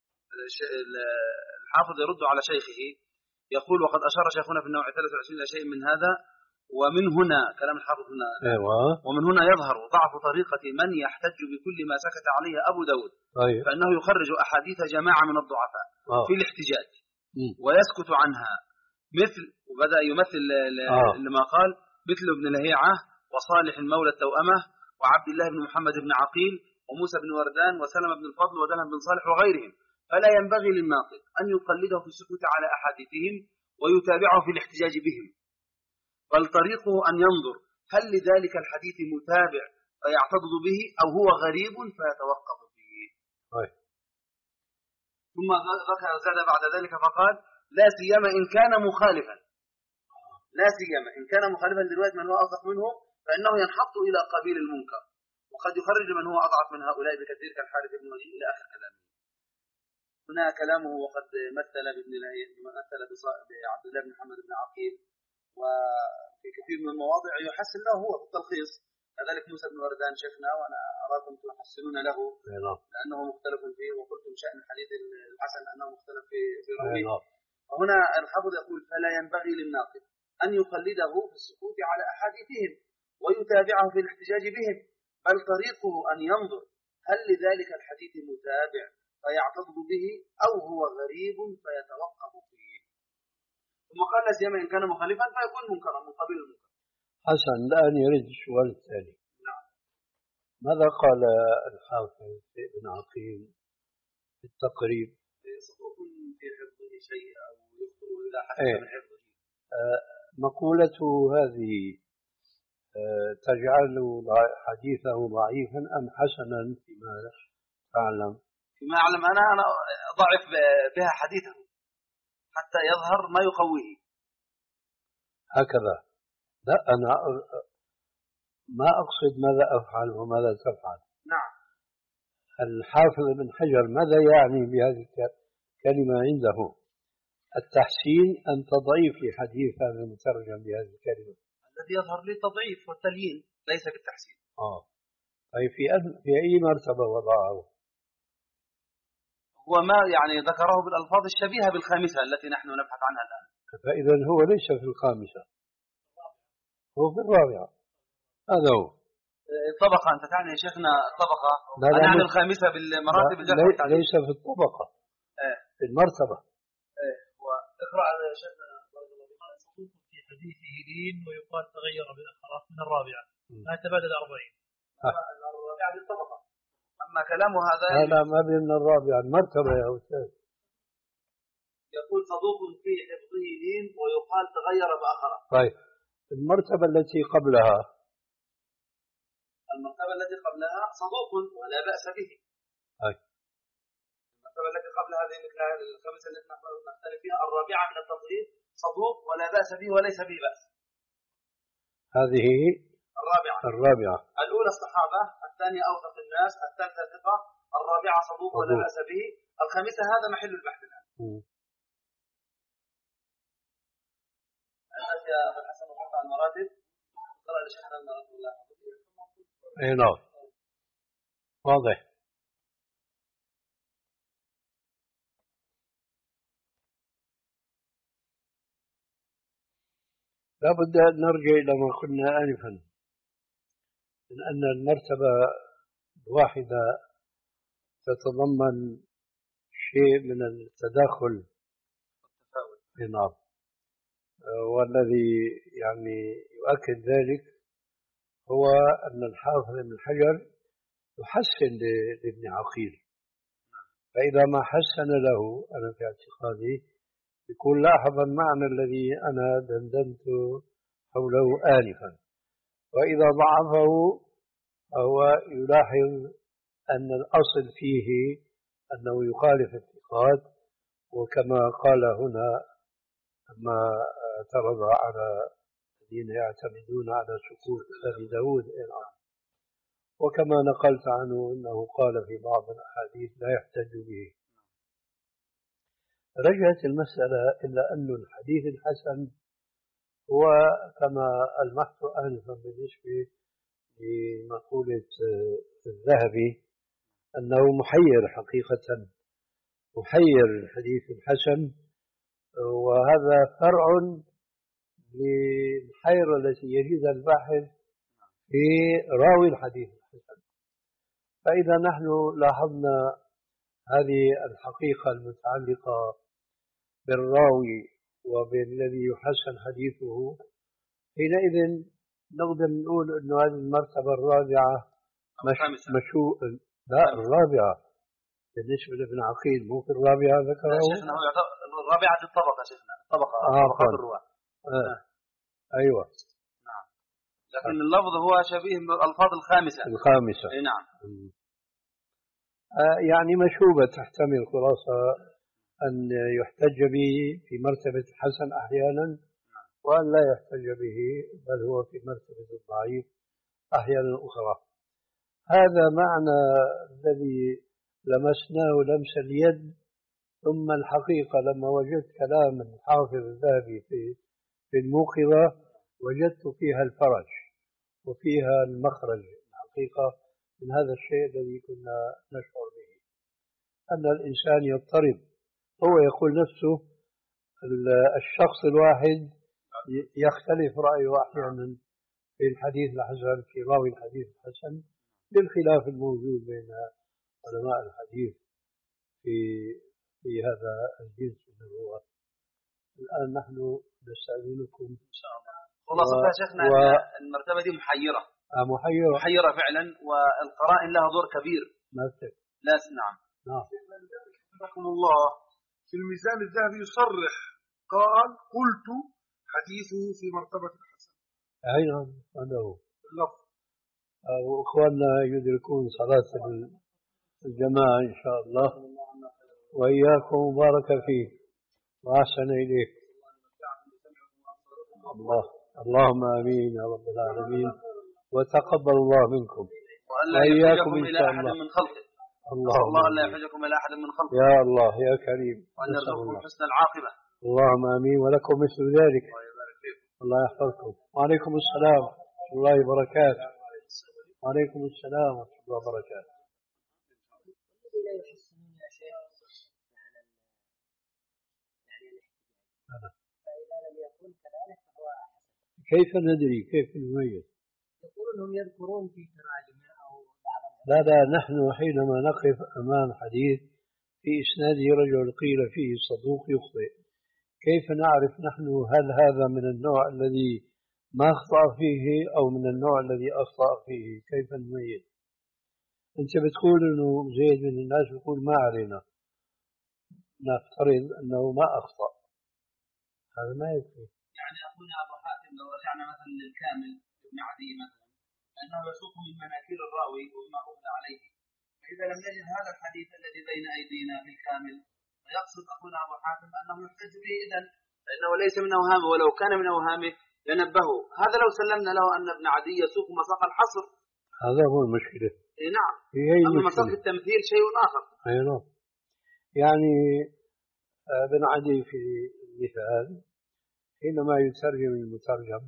الحافظ يرد على شيخه يقول: وقد أشار شيخنا في النوع الثالث والعشرين إلى شيء من هذا. ومن هنا كلام الحافظ هنا. أيوة. ومن هنا يظهر ضعف طريقة من يحتج بكل ما سكت عليه أبو داود. أيوة. فإنه يخرج أحاديث جماعة من الضعفاء آه. في الاحتجاج م. ويسكت عنها مثل، وبدأ يمثل آه. لما قال مثل ابن لهيعة وصالح المولى التوأمة وعبد الله بن محمد بن عقيل وموسى بن وردان وسلم بن الفضل ودلهم بن صالح وغيرهم. فلا ينبغي للناقد أن يقلده في السكوت على أحاديثهم ويتابعه في الاحتجاج بهم، بل طريقه أن ينظر هل لذلك الحديث متابع فيعتضد به أو هو غريب فيتوقف فيه. أي. ثم ذكر زاد بعد ذلك فقال: لا سيما إن كان مخالفا، لا سيما إن كان مخالفا لرواية من هو أصدق منه، فإنه ينحط إلى قبيل المنكر، وقد يخرج من هو أضعف من هؤلاء بكثير كالحارث بن وليد إلى آخر كلامه. هنا كلامه: وقد مثل بابن مثل بعبد الله بن محمد بن عقيل، وفي كثير من المواضع يحسن له هو في التلخيص. كذلك موسى بن وردان شيخنا، وأنا أراكم تحسنون له لأنه مختلف فيه، وقلتم شأن حديث الحسن أنه مختلف في رويه. وهنا الحافظ يقول فلا ينبغي للناقد أن يقلده في السكوت على أحاديثهم ويتابعه في الاحتجاج بهم، بل طريقه أن ينظر هل لذلك الحديث متابع فيعتضد به أو هو غريب فيتوقف فيه. ثم قال لا سيما إن كان مخالفا فيكون منكرا من قبيل المنكر. حسن، الآن يرد السؤال الثاني. نعم. ماذا قال الحافظ ابن عقيل في التقريب؟ صدوق في حفظه شيء أو يخطر إلى حسب ايه؟ من حفظه. آه مقولته هذه آه تجعل حديثه ضعيفا أم حسنا فيما تعلم؟ فيما أعلم أنا أنا ضعف بها حديثه حتى يظهر ما يقويه. هكذا؟ لا، أنا ما أقصد ماذا أفعل وماذا تفعل. نعم. الحافظ ابن حجر ماذا يعني بهذه الكلمة عنده؟ التحسين أم تضعيف لحديث هذا المترجم بهذه الكلمة؟ الذي يظهر لي التضعيف والتليين ليس بالتحسين. آه طيب في في أي مرتبة وضعه؟ هو ما يعني ذكره بالألفاظ الشبيهة بالخامسة التي نحن نبحث عنها الآن. فإذا هو ليس في الخامسة، هو في الرابعة. هذا هو الطبقة. أنت تعني يا شيخنا الطبقة؟ لا لا أنا أعني مش... الخامسة بالمراتب الجرح والتعديل. ليس في الطبقة. إيه؟ في المرتبة. إيه؟ واقرأ يا شيخنا. صدوق في حديثه لين ويقال تغير بالأخراف من الرابعة، ما تبادل أربعين. الرابعة بالطبقة. أما كلامه هذا لا لا ما بين الرابعة المرتبة يا أستاذ. يقول صدوق في حفظه لين ويقال تغير بأخره. طيب المرتبة التي قبلها. المرتبة التي قبلها صدوق ولا بأس به. أي. المرتبة التي قبل هذه مثل الخمسة التي نختلف فيها. الرابعة من التضعيف صدوق ولا بأس به وليس به بأس. هذه الرابعة. الرابعة. الأولى الصحابة، الثانية أوثق الناس، الثالثة ثقة، الرابعة صدوق ولا بأس به، الخامسة هذا محل البحث الآن. أنت يا أبو الحسن وقطع المراتب ترى لشيخنا المراتب الله. أي نعم واضح. لا بد أن نرجع إلى ما قلنا آنفا من أن المرتبة الواحدة تتضمن شيء من التداخل والتفاوت. نعم. والذي يعني يؤكد ذلك هو أن الحافظ ابن حجر يحسن لابن عقيل، فإذا ما حسن له أنا في اعتقادي يكون لاحظ المعنى الذي أنا دندنت حوله آنفا، وإذا ضعفه فهو يلاحظ أن الأصل فيه أنه يخالف الثقات، وكما قال هنا ما اعترض على الذين يعتمدون على سكوت أبي داود، وكما نقلت عنه أنه قال في بعض الأحاديث لا يحتج به. رجعت المسألة إلا أن الحديث الحسن هو كما ألمحت آنفا بالنسبة لمقولة الذهبي أنه محير حقيقة، محير الحديث الحسن، وهذا فرع للحيرة التي يجدها الباحث في راوي الحديث الحسن. فإذا نحن لاحظنا هذه الحقيقة المتعلقة بالراوي وبالذي يحسن حديثه، حينئذ نقدر نقول أن هذه المرتبة الرابعة مش مشو لا الرابعة بالنسبة لابن عقيل، مو في الرابعة ذكره شيخنا الرابعة الطبقة شيخنا الطبقة آه طبقة الرواة. آه. أيوة نعم. لكن اللفظ هو شبيه بالألفاظ الخامسة الخامسة. أي نعم. آه يعني مشوبة تحتمل خلاصة أن يحتج به في مرتبة الحسن أحيانا وأن لا يحتج به بل هو في مرتبة الضعيف أحيانا أخرى. هذا معنى الذي لمسناه لمس اليد. ثم الحقيقة لما وجدت كلام الحافظ الذهبي في في الموقظة وجدت فيها الفرج وفيها المخرج الحقيقة من هذا الشيء الذي كنا نشعر به، أن الإنسان يضطرب. هو يقول نفسه الشخص الواحد يختلف رأيه أحيانا في الحديث الحسن، في راوي الحديث الحسن، بالخلاف الموجود بين علماء الحديث في في هذا الجنس من الرواة. الآن نحن نستأذنكم إن شاء الله. خلاصة يا شيخنا و... المرتبة دي محيرة. آه محيرة. محيرة فعلا، والقرائن لها دور كبير. ما لا نعم. نعم. رحمه الله في الميزان الذهبي يصرح قال قلت حديثه في مرتبة الحسن. أي نعم هذا هو اللفظ. وإخواننا يدركون صلاة الجماعة إن شاء الله، وإياكم بارك فيك وأحسن إليك. الله اللهم آمين يا رب العالمين، وتقبل الله منكم وإياكم إلى أحد من خلقه. الله الله لا يحجكم إلى أحد من خلقه. يا الله يا كريم، وأن يرزقكم حسن العاقبة. اللهم آمين، ولكم مثل ذلك. الله يحفظكم. وعليكم السلام ورحمة الله وبركاته. وعليكم السلام ورحمة الله وبركاته. فإذا لم يكن كذلك فهو كيف ندري؟ كيف نميز؟ يقول انهم يذكرون في تراجمه او بعض. لا لا، نحن حينما نقف امام حديث في اسناده رجل قيل فيه صدوق يخطئ، كيف نعرف نحن هل هذا من النوع الذي ما اخطأ فيه او من النوع الذي اخطأ فيه؟ كيف نميز؟ انت بتقول انه زيد من الناس يقول ما علينا، نفترض انه ما اخطأ، هذا ما يكفي. يعني أخونا أبو حاتم لو رجعنا مثلا للكامل ابن عدي مثلا، أنه يسوق من مناكير الراوي وما أبنى عليه، فإذا لم نجد هذا الحديث الذي بين أيدينا في الكامل، فيقصد أخونا أبو حاتم أنه يحتج به إذن، فإنه ليس من أوهامه، ولو كان من أوهامه لنبهه. هذا لو سلمنا له أن ابن عدي يسوق مساق الحصر، هذا هو المشكلة. إيه نعم. هي أما مساق التمثيل شيء آخر. أي نعم. يعني ابن عدي في المثال حينما يترجم المترجم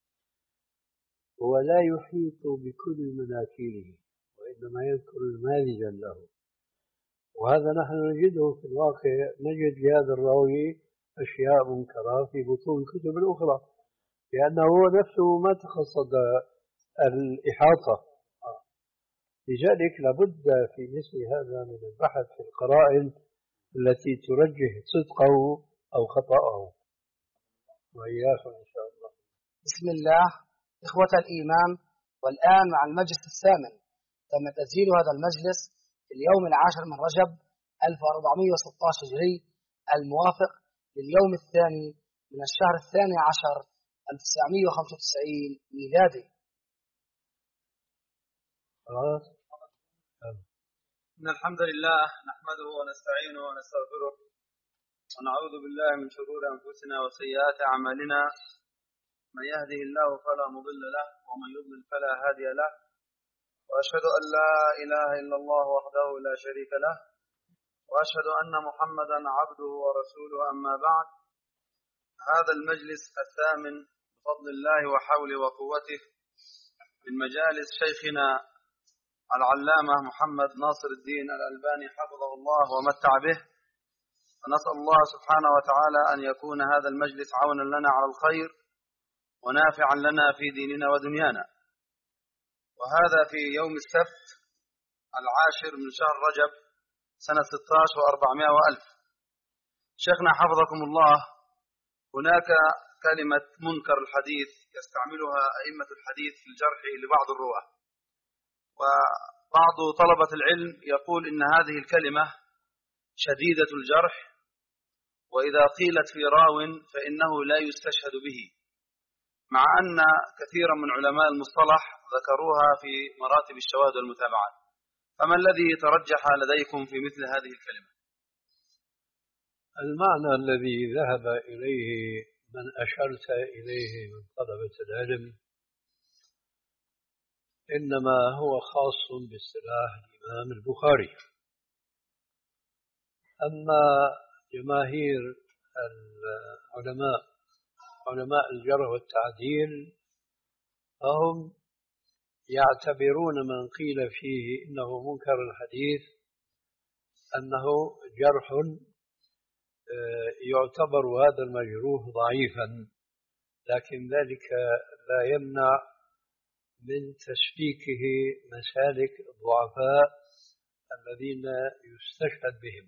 هو لا يحيط بكل مناكيره، وإنما يذكر نماذجا له، وهذا نحن نجده في الواقع. نجد لهذا الراوي أشياء منكرة في بطون الكتب الأخرى، لأنه هو نفسه ما تقصد الإحاطة. لذلك لابد في مثل هذا من البحث في القرائن التي ترجح صدقه أو خطأه. وإياكم إن شاء الله. بسم الله. إخوة الإيمان، والآن مع المجلس الثامن. تم تسجيل هذا المجلس في اليوم العاشر من رجب ألف وأربعمائة وستة عشر هجري، الموافق لليوم الثاني من الشهر الثاني عشر ألف وتسعمائة وخمسة وتسعين ميلادي. خلاص. إن الحمد لله نحمده ونستعينه ونستغفره ونعوذ بالله من شرور أنفسنا وسيئات أعمالنا، من يهده الله فلا مضل له ومن يضلل فلا هادي له، وأشهد أن لا إله إلا الله وحده لا شريك له، وأشهد أن محمدا عبده ورسوله. أما بعد، هذا المجلس الثامن بفضل الله وحوله وقوته من مجالس شيخنا العلامة محمد ناصر الدين الألباني حفظه الله ومتع به، ونسأل الله سبحانه وتعالى أن يكون هذا المجلس عونا لنا على الخير ونافعا لنا في ديننا ودنيانا. وهذا في يوم السبت العاشر من شهر رجب سنة ستة عشر وأربعمائة وألف. شيخنا حفظكم الله، هناك كلمة منكر الحديث يستعملها أئمة الحديث في الجرح لبعض الرواة، وبعض طلبة العلم يقول إن هذه الكلمة شديدة الجرح، وإذا قيلت في راو فإنه لا يستشهد به، مع أن كثيرا من علماء المصطلح ذكروها في مراتب الشواهد والمتابعات. فما الذي ترجح لديكم في مثل هذه الكلمة؟ المعنى الذي ذهب إليه من أشرت إليه من طلبة العلم إنما هو خاص باصطلاح الإمام البخاري، أما جماهير العلماء علماء الجرح والتعديل فهم يعتبرون من قيل فيه إنه منكر الحديث أنه جرح يعتبر هذا المجروح ضعيفا، لكن ذلك لا يمنع من تشكيكه مسالك الضعفاء الذين يستشهد بهم.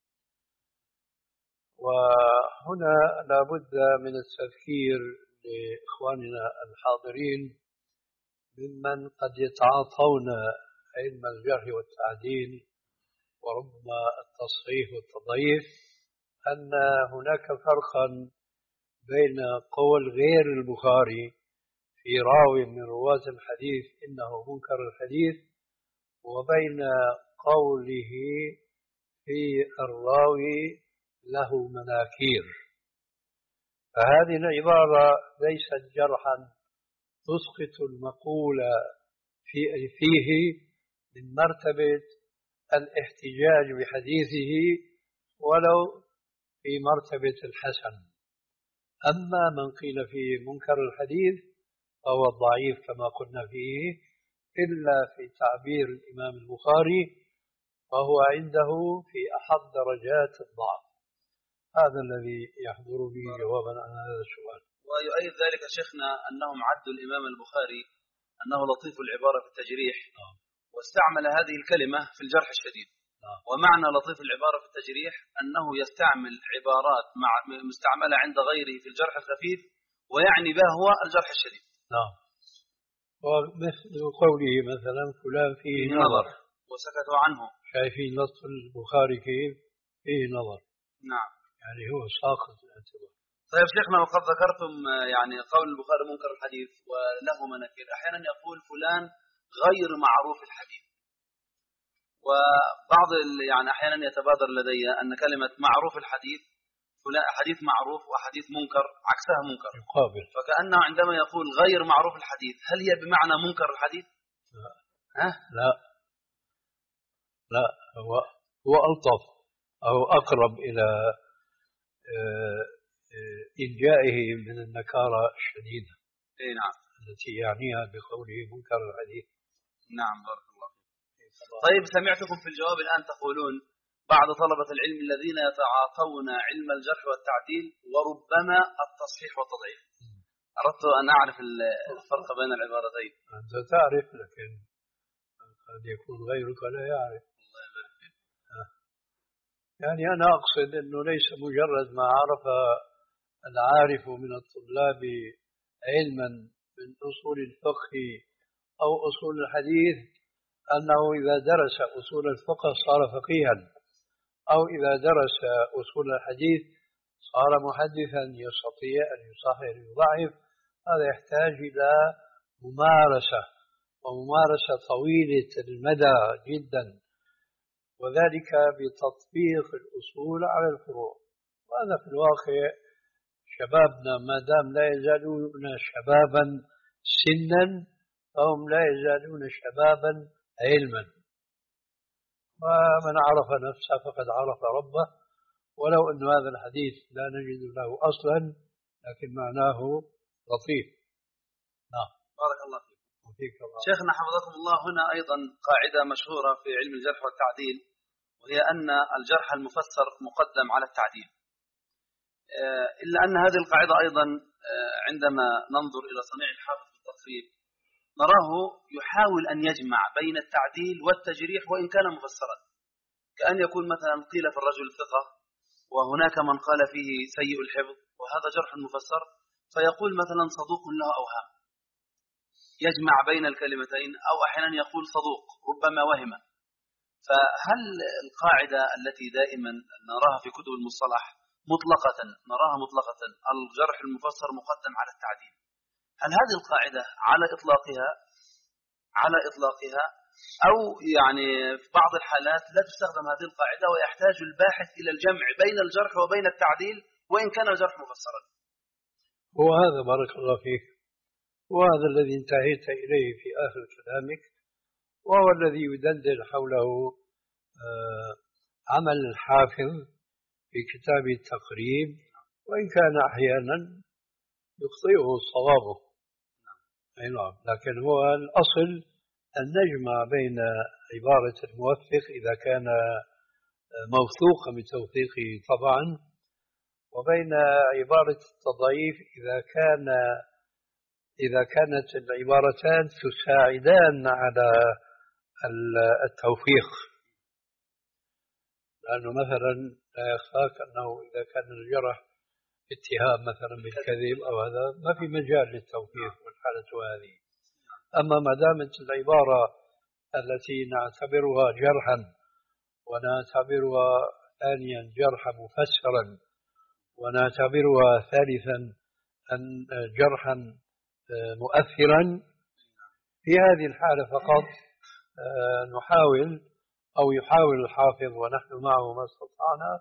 وهنا لا بد من التذكير لإخواننا الحاضرين ممن قد يتعاطون علم الجرح والتعديل وربما التصحيح والتضعيف أن هناك فرقا بين قول غير البخاري في راوي من رواة الحديث إنه منكر الحديث وبين قوله في الراوي له مناكير. فهذه العبارة ليست جرحا تسقط المقول فيه من مرتبة الاحتجاج بحديثه ولو في مرتبة الحسن. أما من قيل فيه منكر الحديث فهو ضعيف كما قلنا فيه، إلا في تعبير الإمام البخاري فهو عنده في أحد درجات الضعف. هذا الذي يحضر به جوابا عن هذا السؤال. ويؤيد ذلك شيخنا أنهم عدوا الإمام البخاري أنه لطيف العبارة في التجريح، آه. واستعمل هذه الكلمة في الجرح الشديد، آه. ومعنى لطيف العبارة في التجريح أنه يستعمل عبارات مع مستعملة عند غيره في الجرح الخفيف ويعني بها هو الجرح الشديد. نعم. ومثل قوله مثلا فلان فيه نظر وسكتوا عنه. شايفين نص البخاري كيف فيه نظر. نعم. يعني هو ساقط الاعتبار. طيب شيخنا، وقد ذكرتم يعني قول البخاري منكر الحديث وله مناكير، أحيانا يقول فلان غير معروف الحديث، وبعض يعني أحيانا يتبادر لدي أن كلمة معروف الحديث فلان حديث معروف وحديث منكر عكسها منكر يقابل. فكأنه عندما يقول غير معروف الحديث هل هي بمعنى منكر الحديث؟ لا. ها؟ لا لا هو هو ألطف أو أقرب إلى إنجائه من النكارة الشديدة. اي نعم. التي يعنيها بقوله منكر الحديث. نعم بارك الله فيك. طيب سمعتكم في الجواب الآن تقولون بعض طلبة العلم الذين يتعاطون علم الجرح والتعديل وربما التصحيح والتضعيف. أردت أن أعرف الفرق بين العبارتين. أنت تعرف لكن قد يكون غيرك لا يعرف. الله يبارك فيك. يعني أنا أقصد أنه ليس مجرد ما عرف العارف من الطلاب علما من أصول الفقه أو أصول الحديث أنه إذا درس أصول الفقه صار فقيها، أو إذا درس أصول الحديث صار محدثا يستطيع أن يصحح ويضعف. هذا يحتاج إلى ممارسة، وممارسة طويلة المدى جدا، وذلك بتطبيق الأصول على الفروع. وهذا في الواقع شبابنا ما دام لا يزالون شبابا سنا فهم لا يزالون شبابا علما. ومن عرف نفسه فقد عرف ربه، ولو أن هذا الحديث لا نجد له أصلا لكن معناه لطيف. نعم. بارك الله فيك. وفيك الله. شيخنا حفظكم الله، هنا أيضا قاعدة مشهورة في علم الجرح والتعديل، وهي أن الجرح المفسر مقدم على التعديل. إلا أن هذه القاعدة أيضا عندما ننظر إلى صنيع الحافظ في التقريب نراه يحاول أن يجمع بين التعديل والتجريح وإن كان مفسرا، كأن يكون مثلا قيل في الرجل ثقة وهناك من قال فيه سيء الحفظ وهذا جرح مفسر، فيقول مثلا صدوق له أوهام، يجمع بين الكلمتين، أو أحيانا يقول صدوق ربما وهم. فهل القاعدة التي دائما نراها في كتب المصطلح مطلقة نراها مطلقة الجرح المفسر مقدم على التعديل، هل هذه القاعدة على إطلاقها على إطلاقها أو يعني في بعض الحالات لا تستخدم هذه القاعدة ويحتاج الباحث إلى الجمع بين الجرح وبين التعديل وإن كان الجرح مفسرا؟ وهذا بارك الله فيك، وهذا الذي انتهيت إليه في آخر كلامك، وهو الذي يدندن حوله عمل الحافظ في كتاب التقريب، وإن كان أحيانا يخطئه صوابه. أي نعم. لكن هو الأصل أن نجمع بين عبارة الموثق إذا كان موثوقا بتوثيقه طبعا، وبين عبارة التضعيف إذا كان إذا كانت العبارتان تساعدان على التوفيق. لأنه مثلا لا يخفاك أنه إذا كان الجرح اتهام مثلا بالكذب أو هذا ما في مجال للتوفيق والحالة هذه. أما ما دامت العبارة التي نعتبرها جرحا ونعتبرها ثانيا جرحا مفسرا ونعتبرها ثالثا أن جرحا مؤثرا، في هذه الحالة فقط نحاول أو يحاول الحافظ ونحن معه ما استطعنا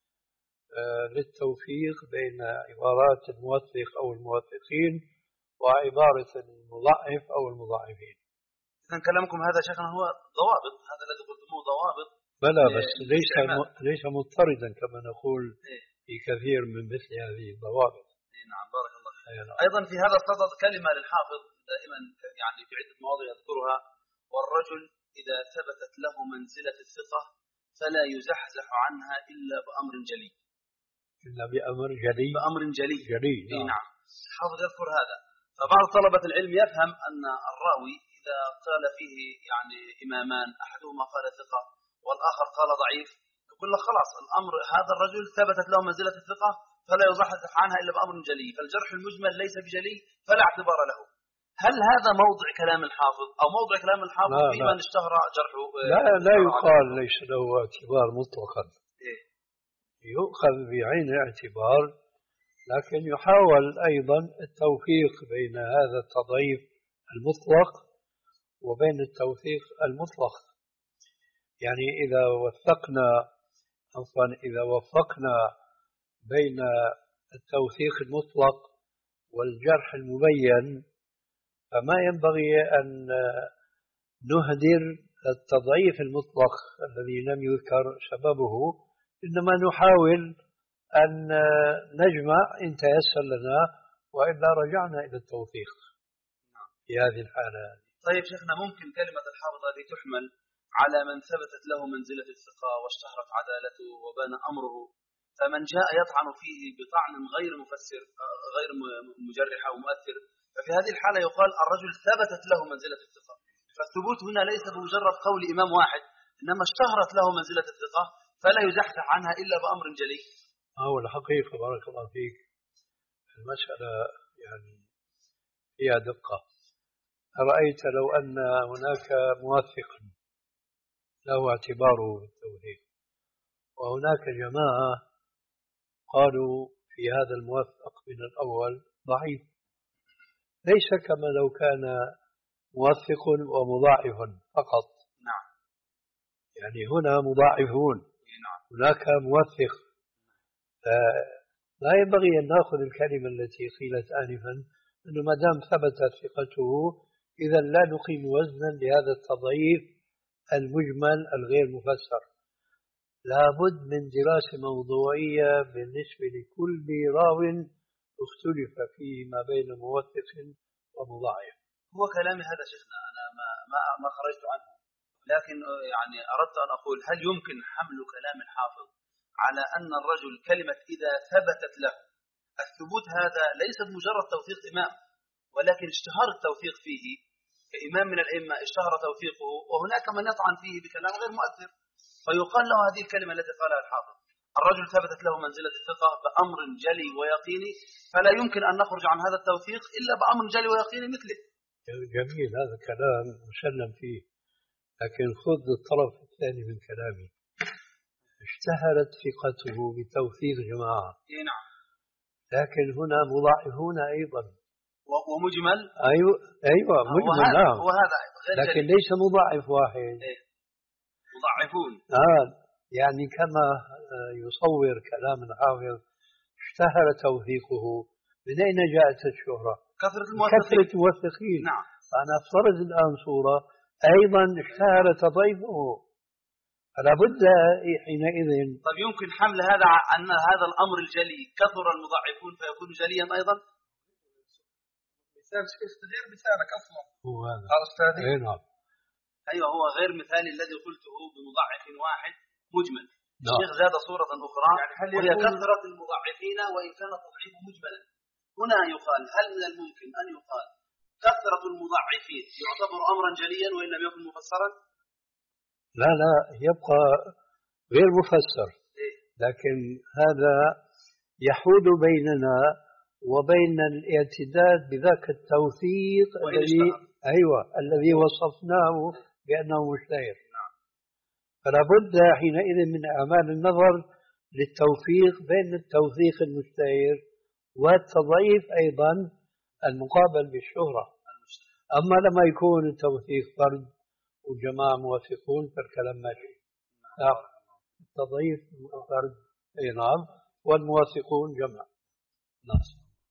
للتوفيق بين عبارات الموثق أو الموثقين وعبارة المضعف أو المضاعفين. إذن كلامكم هذا شيخنا هو ضوابط، هذا الذي قلتموه ضوابط. بلى بس ليس ليس مضطردا كما نقول في كثير من مثل هذه الضوابط. نعم بارك الله فيك. أيضا في هذا الصدد كلمة للحافظ دائما يعني في عدة مواضع يذكرها: والرجل إذا ثبتت له منزلة الثقة فلا يزحزح عنها إلا بأمر جلي. إلا بأمر جلي. بأمر جلي. جلي. نعم. نعم. الحافظ يذكر هذا. فبعض طلبة العلم يفهم أن الراوي إذا قال فيه يعني إمامان أحدهما قال ثقة والآخر قال ضعيف، يقول له خلاص الأمر هذا الرجل ثبتت له منزلة الثقة فلا يزحزح عنها إلا بأمر جلي، فالجرح المجمل ليس بجلي فلا اعتبار له. هل هذا موضع كلام الحافظ أو موضع كلام الحافظ في من اشتهر جرحه؟ لا لا يقال ليس له اعتبار مطلقا. إيه؟ يؤخذ بعين الاعتبار، لكن يحاول أيضا التوفيق بين هذا التضعيف المطلق وبين التوثيق المطلق. يعني إذا وثقنا عفوا إذا وفقنا بين التوثيق المطلق والجرح المبين فما ينبغي أن نهدر التضعيف المطلق الذي لم يذكر سببه، إنما نحاول أن نجمع إن تيسر لنا، وإلا رجعنا إلى التوثيق في هذه الحالة. طيب شيخنا، ممكن كلمة الحافظ هذه تحمل على من ثبتت له منزلة الثقة واشتهرت عدالته وبان أمره، فمن جاء يطعن فيه بطعن غير مفسر غير مجرح أو مؤثر، ففي هذه الحالة يقال الرجل ثبتت له منزلة الثقة. فالثبوت هنا ليس بمجرد قول إمام واحد، إنما اشتهرت له منزلة الثقة فلا يزحزح عنها إلا بأمر جلي. هو الحقيقة بارك الله فيك المسألة يعني فيها دقة. أرأيت لو أن هناك موثق له اعتباره بالتوثيق وهناك جماعة قالوا في هذا الموثق من الأول ضعيف، ليس كما لو كان موثق ومضاعف فقط. نعم. يعني هنا مضاعفون، نعم. هناك موثق. لا ينبغي أن نأخذ الكلمة التي قيلت آنفا أنه ما دام ثبتت ثقته إذا لا نقيم وزنا لهذا التضعيف المجمل الغير مفسر. لابد من دراسة موضوعية بالنسبة لكل راو اختلف فيه ما بين موثق ومضاعف. هو كلامي هذا شيخنا، أنا ما ما ما خرجت عنه، لكن يعني أردت أن أقول هل يمكن حمل كلام الحافظ على أن الرجل كلمة إذا ثبتت له الثبوت هذا ليس بمجرد توثيق إمام، ولكن اشتهار التوثيق فيه كإمام من الأئمة اشتهر توثيقه، وهناك من يطعن فيه بكلام غير مؤثر، فيقال له هذه الكلمة التي قالها الحافظ: الرجل ثبتت له منزلة الثقة بأمر جلي ويقيني، فلا يمكن أن نخرج عن هذا التوثيق إلا بأمر جلي ويقيني مثله. جميل، هذا كلام مسلم فيه، لكن خذ الطرف الثاني من كلامي. اشتهرت ثقته بتوثيق جماعة. نعم. لكن هنا مضاعفون أيضا. ومجمل. أيوة أيوة مجمل. نعم. وهذا لكن جلي. ليس مضاعف واحد. إيه؟ مضاعفون. آه يعني كما يصور كلام الحافظ اشتهر توثيقه، من أين جاءت الشهرة؟ كثرة الموثقين. كثرة الموثقين. نعم. أنا أفترض الآن صورة أيضا اشتهر تضعيفه، فلا بد حينئذ. طيب يمكن حمل هذا أن هذا الأمر الجلي كثر المضاعفون فيكون جليا أيضا؟ مثال غير مثالك أصلا. هو هذا. أستاذي. أي نعم. أيوة، هو غير مثالي الذي قلته بمضاعف واحد مجمل. الشيخ زاد صورة أخرى يعني هل وهي يكون كثرة المضعفين وإن كان التضعيف مجملا. هنا يقال هل من الممكن أن يقال كثرة المضعفين يعتبر أمرا جليا وإن لم يكن مفسرا؟ لا لا يبقى غير مفسر، لكن هذا يحول بيننا وبين الاعتداد بذاك التوثيق الذي أيوة الذي وصفناه بأنه مشتهر. فلا بد حينئذ من أعمال النظر للتوفيق بين التوثيق المشتهر والتضعيف أيضا المقابل بالشهرة. أما لما يكون التوثيق فرد وجماعة موثقون فالكلام ماشي. التضعيف فرد أي نعم والموثقون جمع. نعم.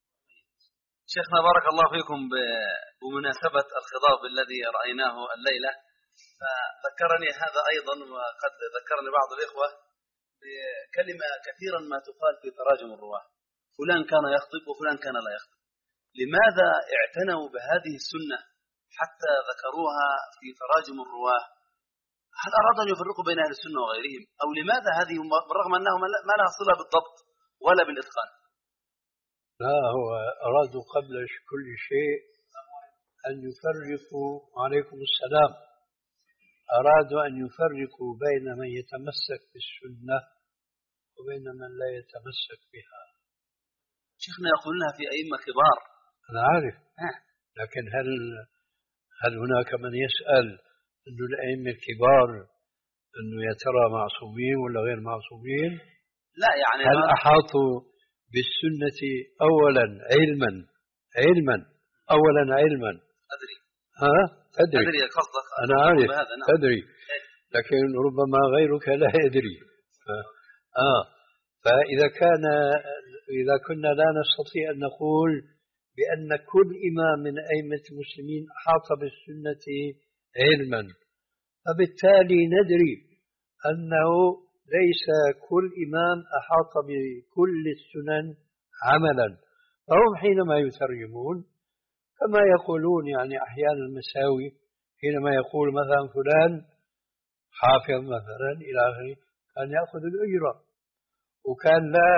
شيخنا بارك الله فيكم بمناسبة الخضاب الذي رأيناه الليلة، فذكرني هذا أيضا وقد ذكرني بعض الإخوة بكلمة كثيرا ما تقال في تراجم الرواة، فلان كان يخطب وفلان كان لا يخطب. لماذا اعتنوا بهذه السنة حتى ذكروها في تراجم الرواة؟ هل أرادوا أن يفرقوا بين أهل السنة وغيرهم، أو لماذا هذه بالرغم أنه ما لها صلة بالضبط ولا بالإتقان؟ لا، هو أرادوا قبل كل شيء أن يفرقوا، وعليكم السلام، أرادوا أن يفرقوا بين من يتمسك بالسنة وبين من لا يتمسك بها. شيخنا يقولونها في أئمة كبار. أنا عارف، لكن هل هل هناك من يسأل أن الأئمة الكبار أنه يا ترى معصومين ولا غير معصومين؟ لا يعني هل أحاطوا بالسنة أولا علما علما أولا علما أدري ها تدري أدري قصدك أنا عارف نعم. تدري، لكن ربما غيرك لا يدري. آه فإذا كان إذا كنا لا نستطيع أن نقول بأن كل إمام من أئمة المسلمين أحاط بالسنة علما، فبالتالي ندري أنه ليس كل إمام أحاط بكل السنن عملا. فهم حينما يترجمون كما يقولون يعني أحيانا المساوي حينما يقول مثلا فلان حافظ مثلا إلى آخره كان يأخذ الأجرة وكان لا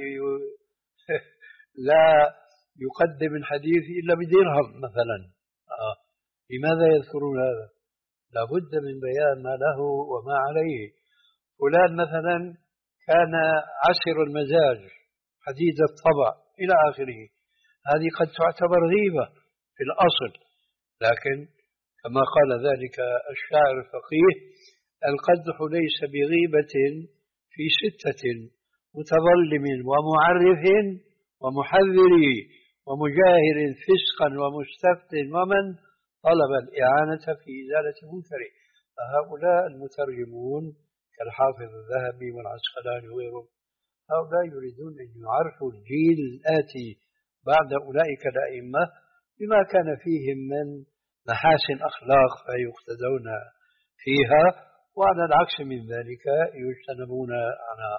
لا يقدم الحديث إلا بدرهم مثلا. آه. لماذا يذكرون هذا؟ لابد من بيان ما له وما عليه. فلان مثلا كان عسر المزاج حديد الطبع إلى آخره، هذه قد تعتبر غيبة في الأصل، لكن كما قال ذلك الشاعر الفقيه: القدح ليس بغيبة في ستة متظلم ومعرف ومحذر ومجاهر فسقا ومستفت ومن طلب الإعانة في إزالة منكر. فهؤلاء المترجمون كالحافظ الذهبي والعسقلاني وغيرهم هؤلاء يريدون أن يعرفوا الجيل الآتي بعد أولئك الأئمة بما كان فيهم من محاسن أخلاق فيقتدون فيها، وعلى العكس من ذلك يجتنبون عنها.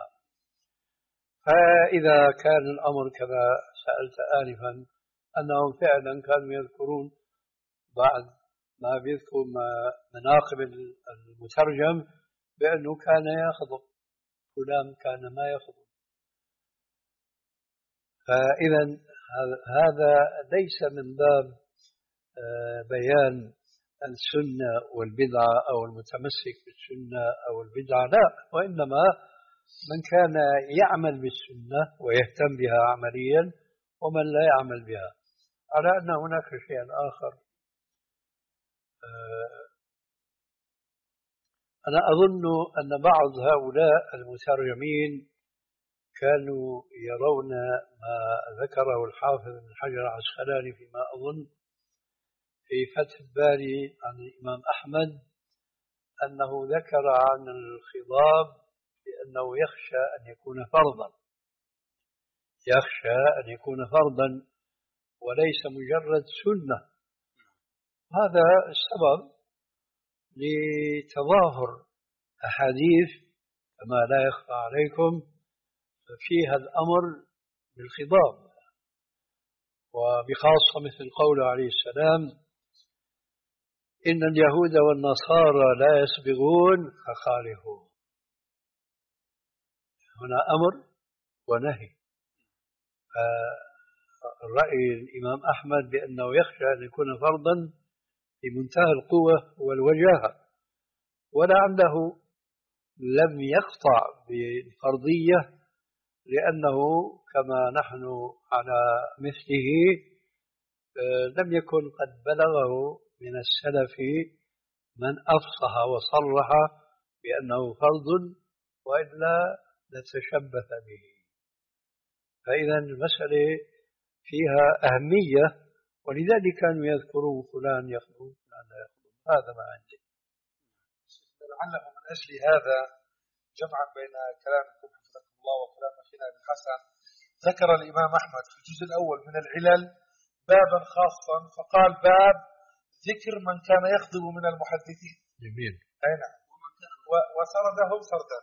فإذا كان الأمر كما سألت آنفا أنهم فعلا كانوا يذكرون بعد ما بيذكر مناقب المترجم بأنه كان يخطب فلان كان ما يخطب. فإذا هذا ليس من باب بيان السنة والبدعة أو المتمسك بالسنة أو البدعة، لا، وإنما من كان يعمل بالسنة ويهتم بها عمليا ومن لا يعمل بها، على أن هناك شيء آخر. أنا أظن أن بعض هؤلاء المترجمين كانوا يرون ما ذكره الحافظ ابن حجر العسقلاني فيما أظن في فتح الباري عن الإمام أحمد أنه ذكر عن الخضاب بأنه يخشى أن يكون فرضا يخشى أن يكون فرضا وليس مجرد سنة. هذا السبب لتظاهر أحاديث كما لا يخفى عليكم فيها الأمر بالخضاب، وبخاصة مثل قوله عليه السلام: إن اليهود والنصارى لا يسبغون فخالفوا. هنا أمر ونهي. الرأي الإمام أحمد بأنه يخشى أن يكون فرضا في منتهى القوة والوجاهة، ولا عنده لم يقطع بالفرضية، لأنه كما نحن على مثله لم يكن قد بلغه من السلف من أفصح وصرح بأنه فرض، وإلا نتشبث به. فإذا المسألة فيها أهمية، ولذلك كانوا يذكرون فلان يخدم فلان لا يخدم. هذا ما عندي. لعله من أجل هذا جمعا بين كلامكم حفظكم الله وكلام أخينا ابن حسن، ذكر الإمام أحمد في الجزء الأول من العلل بابا خاصا، فقال باب ذكر من كان يخدم من المحدثين. جميل. أي نعم. وسردهم سردا.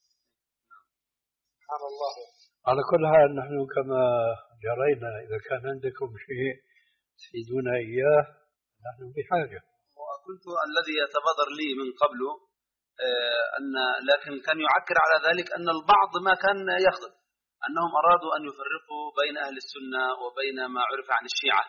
سبحان الله. على كل حال نحن كما جرينا، إذا كان عندكم شيء تفيدونا إياه نحن بحاجة. وكنت الذي يتبادر لي من قبل أن لكن كان يعكر على ذلك أن البعض ما كان يخدم، أنهم أرادوا أن يفرقوا بين أهل السنة وبين ما عرف عن الشيعة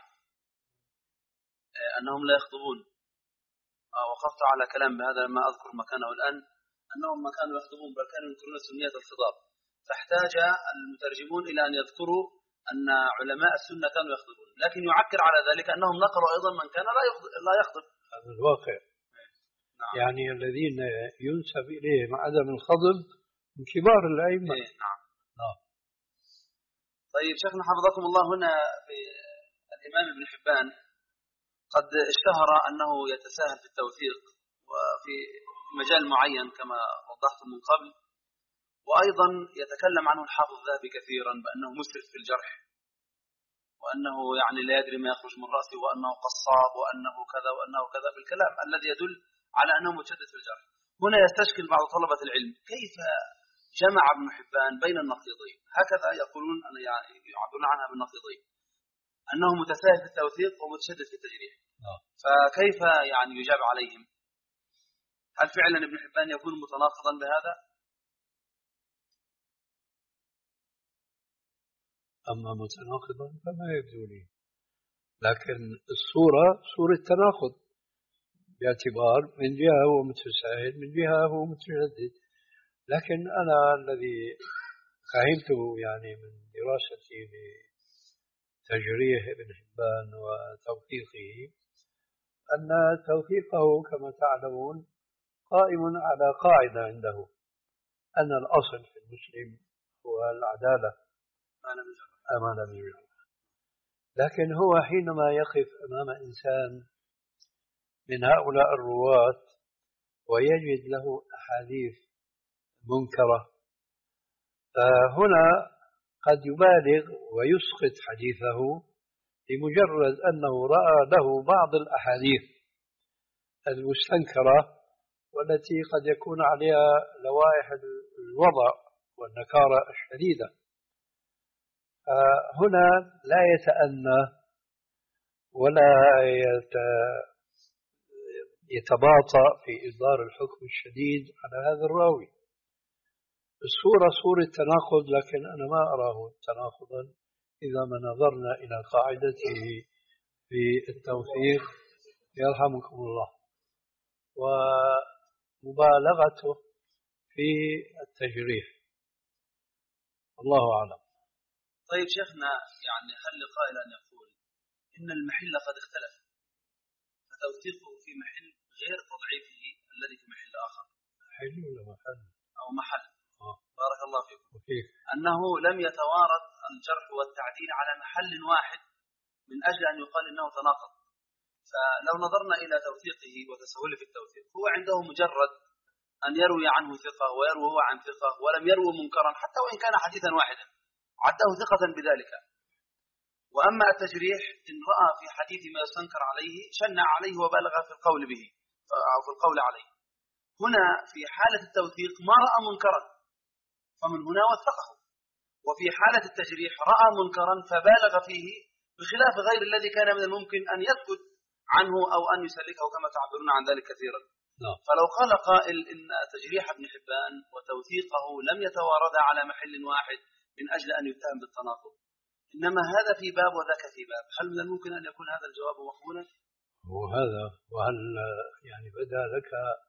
أنهم لا يخطبون. وقفت على كلام بهذا ما أذكر مكانه الآن، أنهم ما كانوا يخطبون بل كانوا ينكرون سنية الخطاب، فاحتاج المترجمون إلى أن يذكروا أن علماء السنة كانوا يخطبون، لكن يعكر على ذلك أنهم نقلوا أيضا من كان لا يخطب. هذا الواقع. نعم. يعني الذين ينسب إليهم عدم الخطب من كبار الأئمة. نعم. نعم. طيب شيخنا حفظكم الله، هنا في الإمام ابن حبان قد اشتهر أنه يتساهل في التوثيق وفي مجال معين كما وضحت من قبل، وأيضا يتكلم عنه الحافظ الذهبي كثيرا بأنه مسرف في الجرح، وأنه يعني لا يدري ما يخرج من رأسه، وأنه قصاب، وأنه كذا وأنه كذا، بالكلام الذي يدل على أنه متشدد في الجرح. هنا يستشكل بعض طلبة العلم كيف جمع ابن حبان بين النقيضين، هكذا يقولون أن يعني يعبرون عنها بالنقيضين، أنه متساهل في التوثيق ومتشدد في التجريح. فكيف يعني يجاب عليهم؟ هل فعلا ابن حبان يكون متناقضا بهذا؟ أما متناقضا فما يبدو لي، لكن الصورة صورة تناقض، باعتبار من جهة هو متساهل من جهة هو متشدد. لكن أنا الذي فهمته يعني من دراستي لتجريح ابن حبان وتوثيقه أن توثيقه كما تعلمون قائم على قاعدة عنده، أن الأصل في المسلم هو العدالة أمانة بالجرح. لكن هو حينما يقف أمام إنسان من هؤلاء الرواة ويجد له أحاديث منكرة، فهنا قد يبالغ ويسقط حديثه لمجرد أنه رأى له بعض الأحاديث المستنكرة والتي قد يكون عليها لوائح الوضع والنكارة الشديدة. هنا لا يتأنى ولا يتباطأ في إصدار الحكم الشديد على هذا الراوي. الصورة صورة تناقض، لكن أنا ما أراه تناقضا إذا ما نظرنا إلى قاعدته في التوثيق يرحمكم الله ومبالغته في التجريح. الله أعلم. طيب شيخنا، يعني هل لقائل أن يقول إن المحل قد اختلف، فتوثيقه في محل غير تضعيفه الذي في محل آخر؟ محل ولا محل؟ أو محل. آه. بارك الله فيكم. وفيك. أنه لم يتوارد الجرح والتعديل على محل واحد من أجل أن يقال إنه تناقض. فلو نظرنا إلى توثيقه وتسهله في التوثيق، هو عنده مجرد أن يروي عنه ثقة ويروي هو عن ثقة ولم يروي منكرا حتى وإن كان حديثا واحدا، عده ثقة بذلك. وأما التجريح إن رأى في حديث ما يستنكر عليه شنع عليه وبالغ في القول به أو في القول عليه. هنا في حالة التوثيق ما رأى منكرا فمن هنا وثقه، وفي حالة التجريح رأى منكرا فبالغ فيه بخلاف غير الذي كان من الممكن أن يسكت عنه أو أن يسلكه كما تعبرون عن ذلك كثيرا. نعم. فلو قال قائل إن تجريح ابن حبان وتوثيقه لم يتواردا على محل واحد من أجل أن يتهم بالتناقض، إنما هذا في باب وذاك في باب، هل من الممكن أن يكون هذا الجواب مقبولا؟ وهذا وهل يعني بدا لك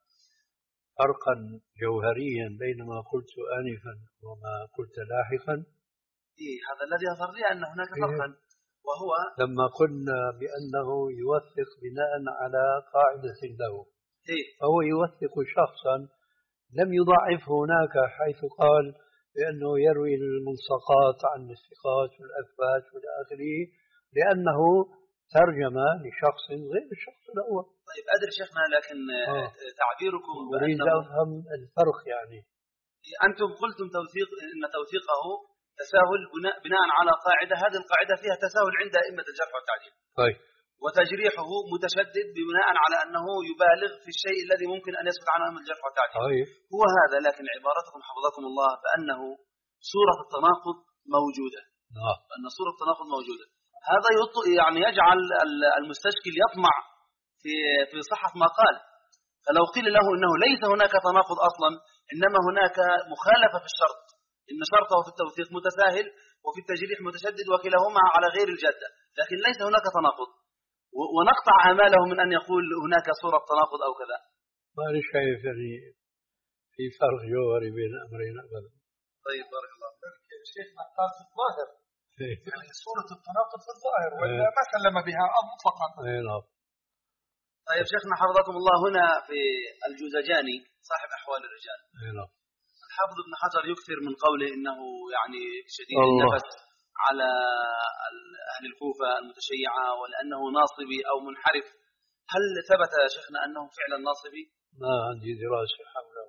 فرقا جوهريا بين ما قلت آنفا وما قلت لاحقا؟ إيه، هذا الذي يظهر لي أن هناك فرقا، وهو لما قلنا بأنه يوثق بناء على قاعدة له، إيه؟ فهو يوثق شخصا لم يضعفه هناك حيث قال بأنه يروي الملصقات عن الثقات والأثبات والى آخره، لأنه ترجم لشخص غير الشخص الأول. طيب أدري شيخنا، لكن آه. تعبيركم أريد أفهم الفرق. يعني أنتم قلتم توثيق إن توثيقه تساهل بناء على قاعدة، هذه القاعدة فيها تساهل عند أئمة الجرح والتعديل. طيب. وتجريحه متشدد بناء على أنه يبالغ في الشيء الذي ممكن أن يسقط عنه أئمة الجرح والتعديل. طيب. هو هذا، لكن عبارتكم حفظكم الله بأنه صورة التناقض موجودة. آه. أن صورة التناقض موجودة، هذا يعني يجعل المستشكل يطمع في في صحة ما قال. فلو قيل له إنه ليس هناك تناقض أصلا، إنما هناك مخالفة في الشرط، إن شرطه في التوثيق متساهل وفي التجريح متشدد وكلاهما على غير الجادة، لكن ليس هناك تناقض، ونقطع آماله من أن يقول هناك صورة تناقض أو كذا. ما أنا شايف يعني في فرق جوهري بين الأمرين أبدا. طيب بارك الله فيك. شيخنا قال في الظاهر يعني صورة التناقض في الظاهر، ولا ما سلم بها مطلقا. نعم. طيب شيخنا حفظكم الله، هنا في الجوزجاني صاحب أحوال الرجال، نعم، الحافظ ابن حجر يكثر من قوله إنه يعني شديد النفس على أهل الكوفة المتشيعة، ولأنه ناصبي أو منحرف. هل ثبت يا شيخنا أنه فعلا ناصبي؟ ما عندي دراسة حوله.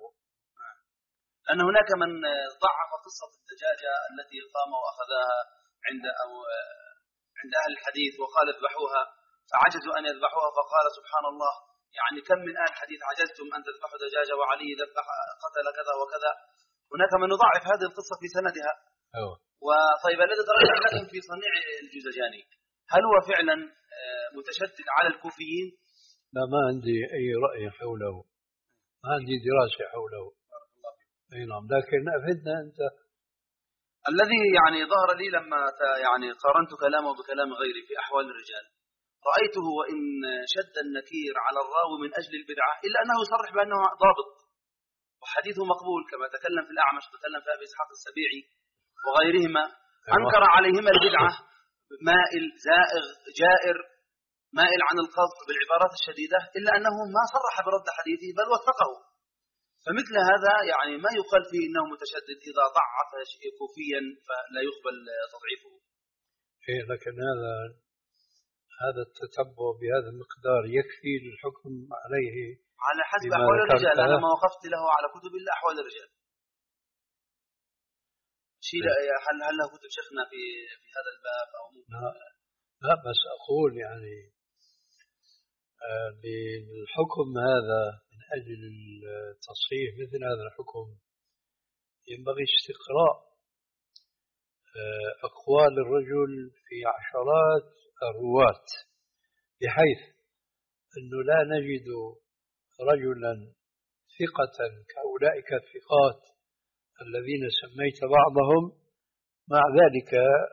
أن هناك من ضعف قصة الدجاجة التي قام وأخذها عند أو عند أهل الحديث وقال اذبحوها، فعجزوا أن يذبحوها، فقال سبحان الله، يعني كم من أهل الحديث عجزتم أن تذبحوا دجاجة وعلي ذبح قتل كذا وكذا. هناك من يضعف هذه القصة في سندها. أوه. وطيب الذي ترجح لكم في صنيع الجوزجاني، هل هو فعلا متشدد على الكوفيين؟ لا، ما عندي أي رأي حوله، ما عندي دراسة حوله. أي نعم، لكن أفدنا أنت. الذي يعني ظهر لي لما يعني قارنت كلامه بكلام غيري في أحوال الرجال، رأيته وإن شد النكير على الراوي من أجل البدعة إلا أنه يصرح بأنه ضابط وحديثه مقبول، كما تكلم في الأعمش، تكلم في أبي إسحاق السبيعي وغيرهما، أنكر عليهما البدعة، مائل زائغ جائر مائل عن القذف بالعبارات الشديدة، إلا أنه ما صرح برد حديثه بل وثقه. فمثل هذا يعني ما يقال فيه إنه متشدد، إذا ضعف كوفيا فلا يقبل تضعيفه. إيه، لكن هذا هذا التتبع بهذا المقدار يكفي للحكم عليه على حسب أحوال الرجال. أنا ما وقفت له على كتب إلا أحوال الرجال. شيء هل هل له كتب شيخنا في في هذا الباب أو لا, لا بس أقول يعني للحكم هذا من أجل التصحيح مثل هذا الحكم ينبغي استقراء أقوال الرجل في عشرات الرواة، بحيث أنه لا نجد رجلا ثقة كأولئك الثقات الذين سميت بعضهم مع ذلك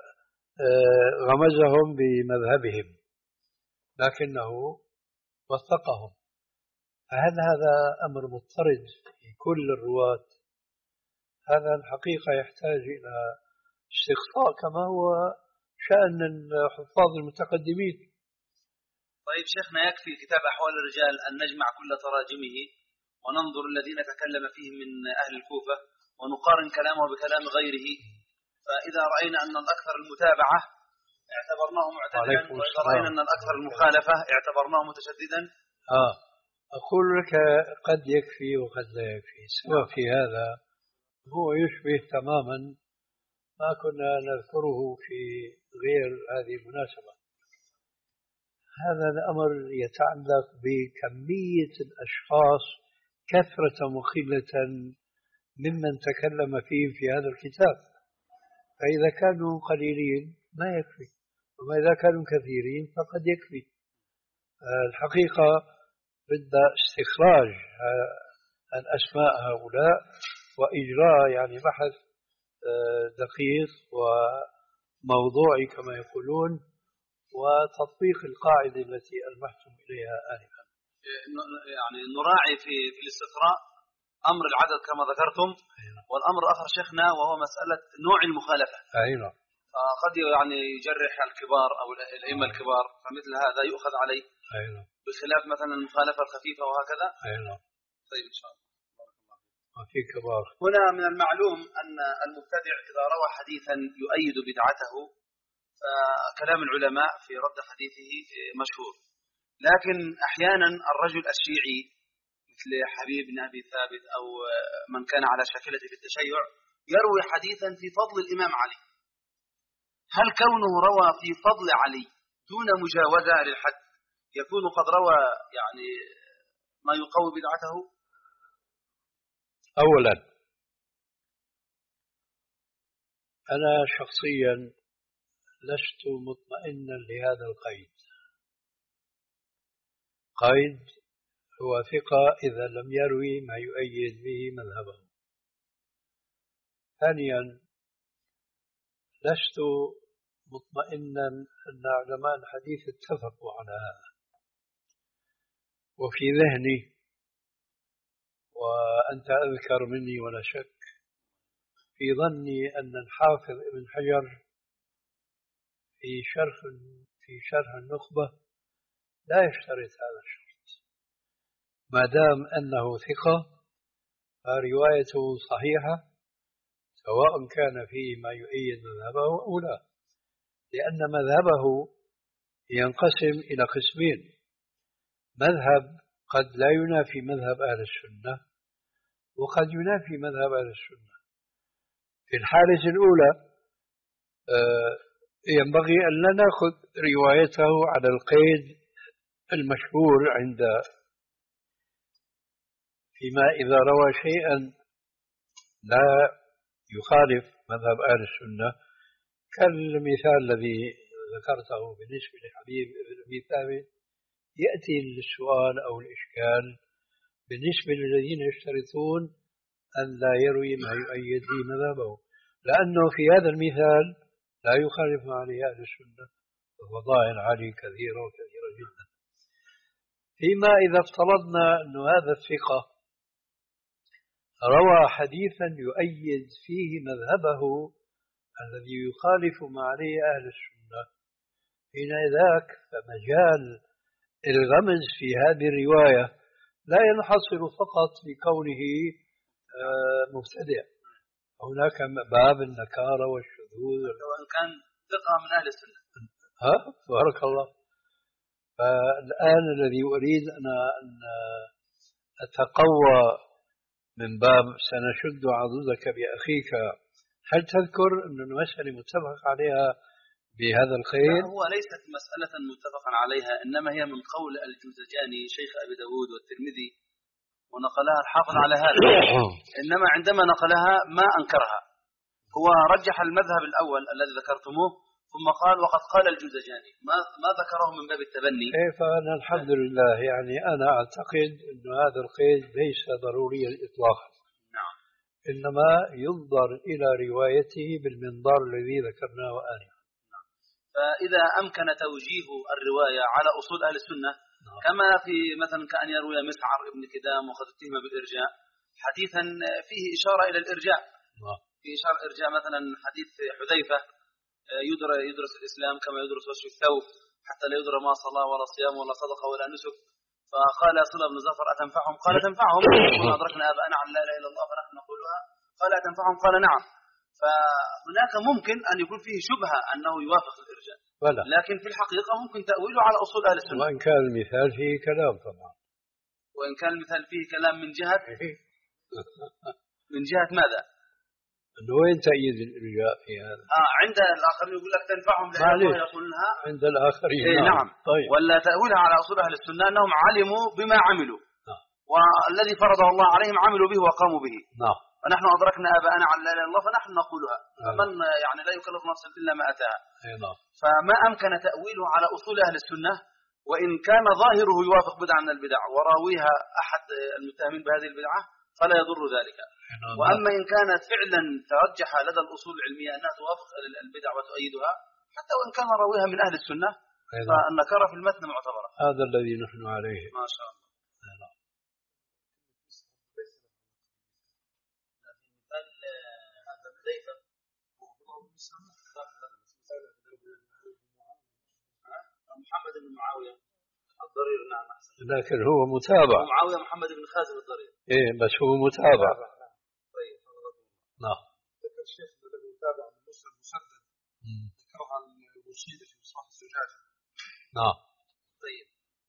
غمزهم بمذهبهم لكنه وثقهم. فهل هذا أمر مضطرد في كل الرواة؟ هذا الحقيقة يحتاج إلى استقصاء كما هو شأن الحفاظ المتقدمين. طيب شيخنا، يكفي كتاب أحوال الرجال أن نجمع كل تراجمه وننظر الذين تكلم فيهم من أهل الكوفة ونقارن كلامه بكلام غيره، فإذا رأينا أن الأكثر المتابعة اعتبرناه معتدلا، وإذا رأينا أن الأكثر المخالفة اعتبرناه متشددا. آه أقول لك قد يكفي وقد لا يكفي، سواء في هذا هو يشبه تماما ما كنا نذكره في غير هذه المناسبة. هذا الأمر يتعلق بكمية الأشخاص كثرة وقلة ممن تكلم فيهم في هذا الكتاب، فإذا كانوا قليلين ما يكفي، وما إذا كانوا كثيرين فقد يكفي. الحقيقة بدها استخراج الأسماء هؤلاء وإجراء يعني بحث دقيق وموضوعي كما يقولون، وتطبيق القاعدة التي ألمحتم إليها آنفا. يعني نراعي في في الاستقراء أمر العدد كما ذكرتم، والأمر الآخر شيخنا وهو مسألة نوع المخالفة. أيوة. قد يعني يجرح الكبار أو الأئمة الكبار، فمثل هذا يؤخذ عليه. أيوة. بخلاف مثلا المخالفة الخفيفة وهكذا. أيوة. طيب إن شاء الله. وفي كبار. هنا من المعلوم أن المبتدع إذا روى حديثا يؤيد بدعته فكلام العلماء في رد حديثه مشهور، لكن أحيانا الرجل الشيعي مثل حبيب بن أبي ثابت أو من كان على شاكلته في التشيع يروي حديثا في فضل الإمام علي، هل كونه روى في فضل علي دون مجاوزة للحد يكون قد روى يعني ما يقوي بدعته؟ أولا أنا شخصيا لست مطمئنا لهذا القيد. قيد هو ثقة إذا لم يروي ما يؤيد به مذهبه. ثانيا لست مطمئنا أن علماء الحديث اتفقوا على هذا، وفي ذهني وأنت أذكر مني ولا شك في ظني أن الحافظ ابن حجر في شرح في شرح النخبة لا يشترط هذا الشرط، ما دام أنه ثقة فروايته صحيحة سواء كان فيه ما يؤيد مذهبه أو لا، لأن مذهبه ينقسم إلى قسمين: مذهب قد لا ينافي مذهب أهل السنة، وقد ينافي مذهب أهل السنة. في الحالة الأولى ينبغي أن لا نأخذ روايته على القيد المشهور عند فيما إذا روى شيئا لا يخالف مذهب أهل السنة، كالمثال الذي ذكرته بالنسبة لحبيب بن أبي ثابت، يأتي للسؤال أو الإشكال بالنسبة للذين يشترطون أن لا يروي ما يؤيد به مذهبه، لأنه في هذا المثال لا يخالف ما عليه أهل السنة وفضائل علي كثيرة وكثيرة جدا. فيما إذا افترضنا أن هذا الثقة روى حديثا يؤيد فيه مذهبه الذي يخالف ما عليه أهل السنة، حين ذاك فمجال الغمز في هذه الرواية لا ينحصر فقط بكونه مبتدع، هناك باب النكارة والشذوذ وإن كان ثقة من أهل السنة. ها بارك الله. فالآن الذي أريد أنا أن أتقوى من باب سنشد عضدك بأخيك، هل تذكر أن المسألة متفق عليها بهذا القيد؟ هو ليست مسألة متفقا عليها، إنما هي من قول الجوزجاني شيخ أبي داود والترمذي، ونقلها الحافظ على هذا. إنما عندما نقلها ما أنكرها، هو رجح المذهب الأول الذي ذكرتموه ثم قال وقد قال الجوزجاني، ما ما ذكره من باب التبني. كيف؟ أنا الحمد لله يعني أنا أعتقد أن هذا القيد ليس ضروريا إطلاقا. نعم. إنما ينظر إلى روايته بالمنظار الذي ذكرناه آنفا. نعم. فإذا أمكن توجيه الرواية على أصول أهل السنة، نعم. كما في مثلا كأن يروي مسعر ابن كدام وقد اتهم بالإرجاء حديثا فيه إشارة إلى الإرجاء، نعم. في إشارة إرجاء مثلا حديث حذيفة يدرس يدرس الإسلام كما يدرس وجه الثوب حتى لا يدرى ما صلاة ولا صيام ولا صدقة ولا نسك، فقال صلى بن زفر أتنفعهم؟ قال تنفعهم، كنا أدركنا آباءنا عن لا إله إلا الله فنحن نقولها، قال أتنفعهم؟ قال نعم. فهناك ممكن أن يكون فيه شبهة أنه يوافق الإرجاء، لكن في الحقيقة ممكن تأويله على أصول أهل السنة، وإن كان المثال فيه كلام طبعا، وإن كان المثال فيه كلام من جهة من جهة ماذا؟ أنه وين تأييد الإرجاء في هذا؟ آه عند الآخرين يقول لك تنفعهم لأن الله يقولها عند الآخرين. إيه نعم, نعم. طيب. ولا تأويلها على أصول أهل السنة أنهم علموا بما عملوا، نعم. والذي فرضه الله عليهم عملوا به وقاموا به، نعم. ونحن أدركنا آباءنا عن لا إله إلا الله فنحن نقولها، نعم. فمن يعني لا يكلف نفسا إلا ما أتاها، نعم. فما أمكن تأويله على أصول أهل السنة وإن كان ظاهره يوافق بدعة من البدع وراويها أحد المتهمين بهذه البدعة فلا يضر ذلك. وأما إن كانت فعلا ترجح لدى الأصول العلمية أنها توافق البدع وتؤيدها حتى وإن كان راويها من أهل السنة فالنكرة في المتن معتبرة. هذا الذي نحن عليه ما شاء الله. محمد بن معاوية الضرير. نعم أحسن. لكن هو متابع. معاوية محمد بن خازم الضرير. إيه بس هو متابع. طيب. نعم. ذكر الشيخ الذي متابع من مسلم مسدد. ذكره عن الوسيلة في مصباح الزجاجة. نعم. طيب.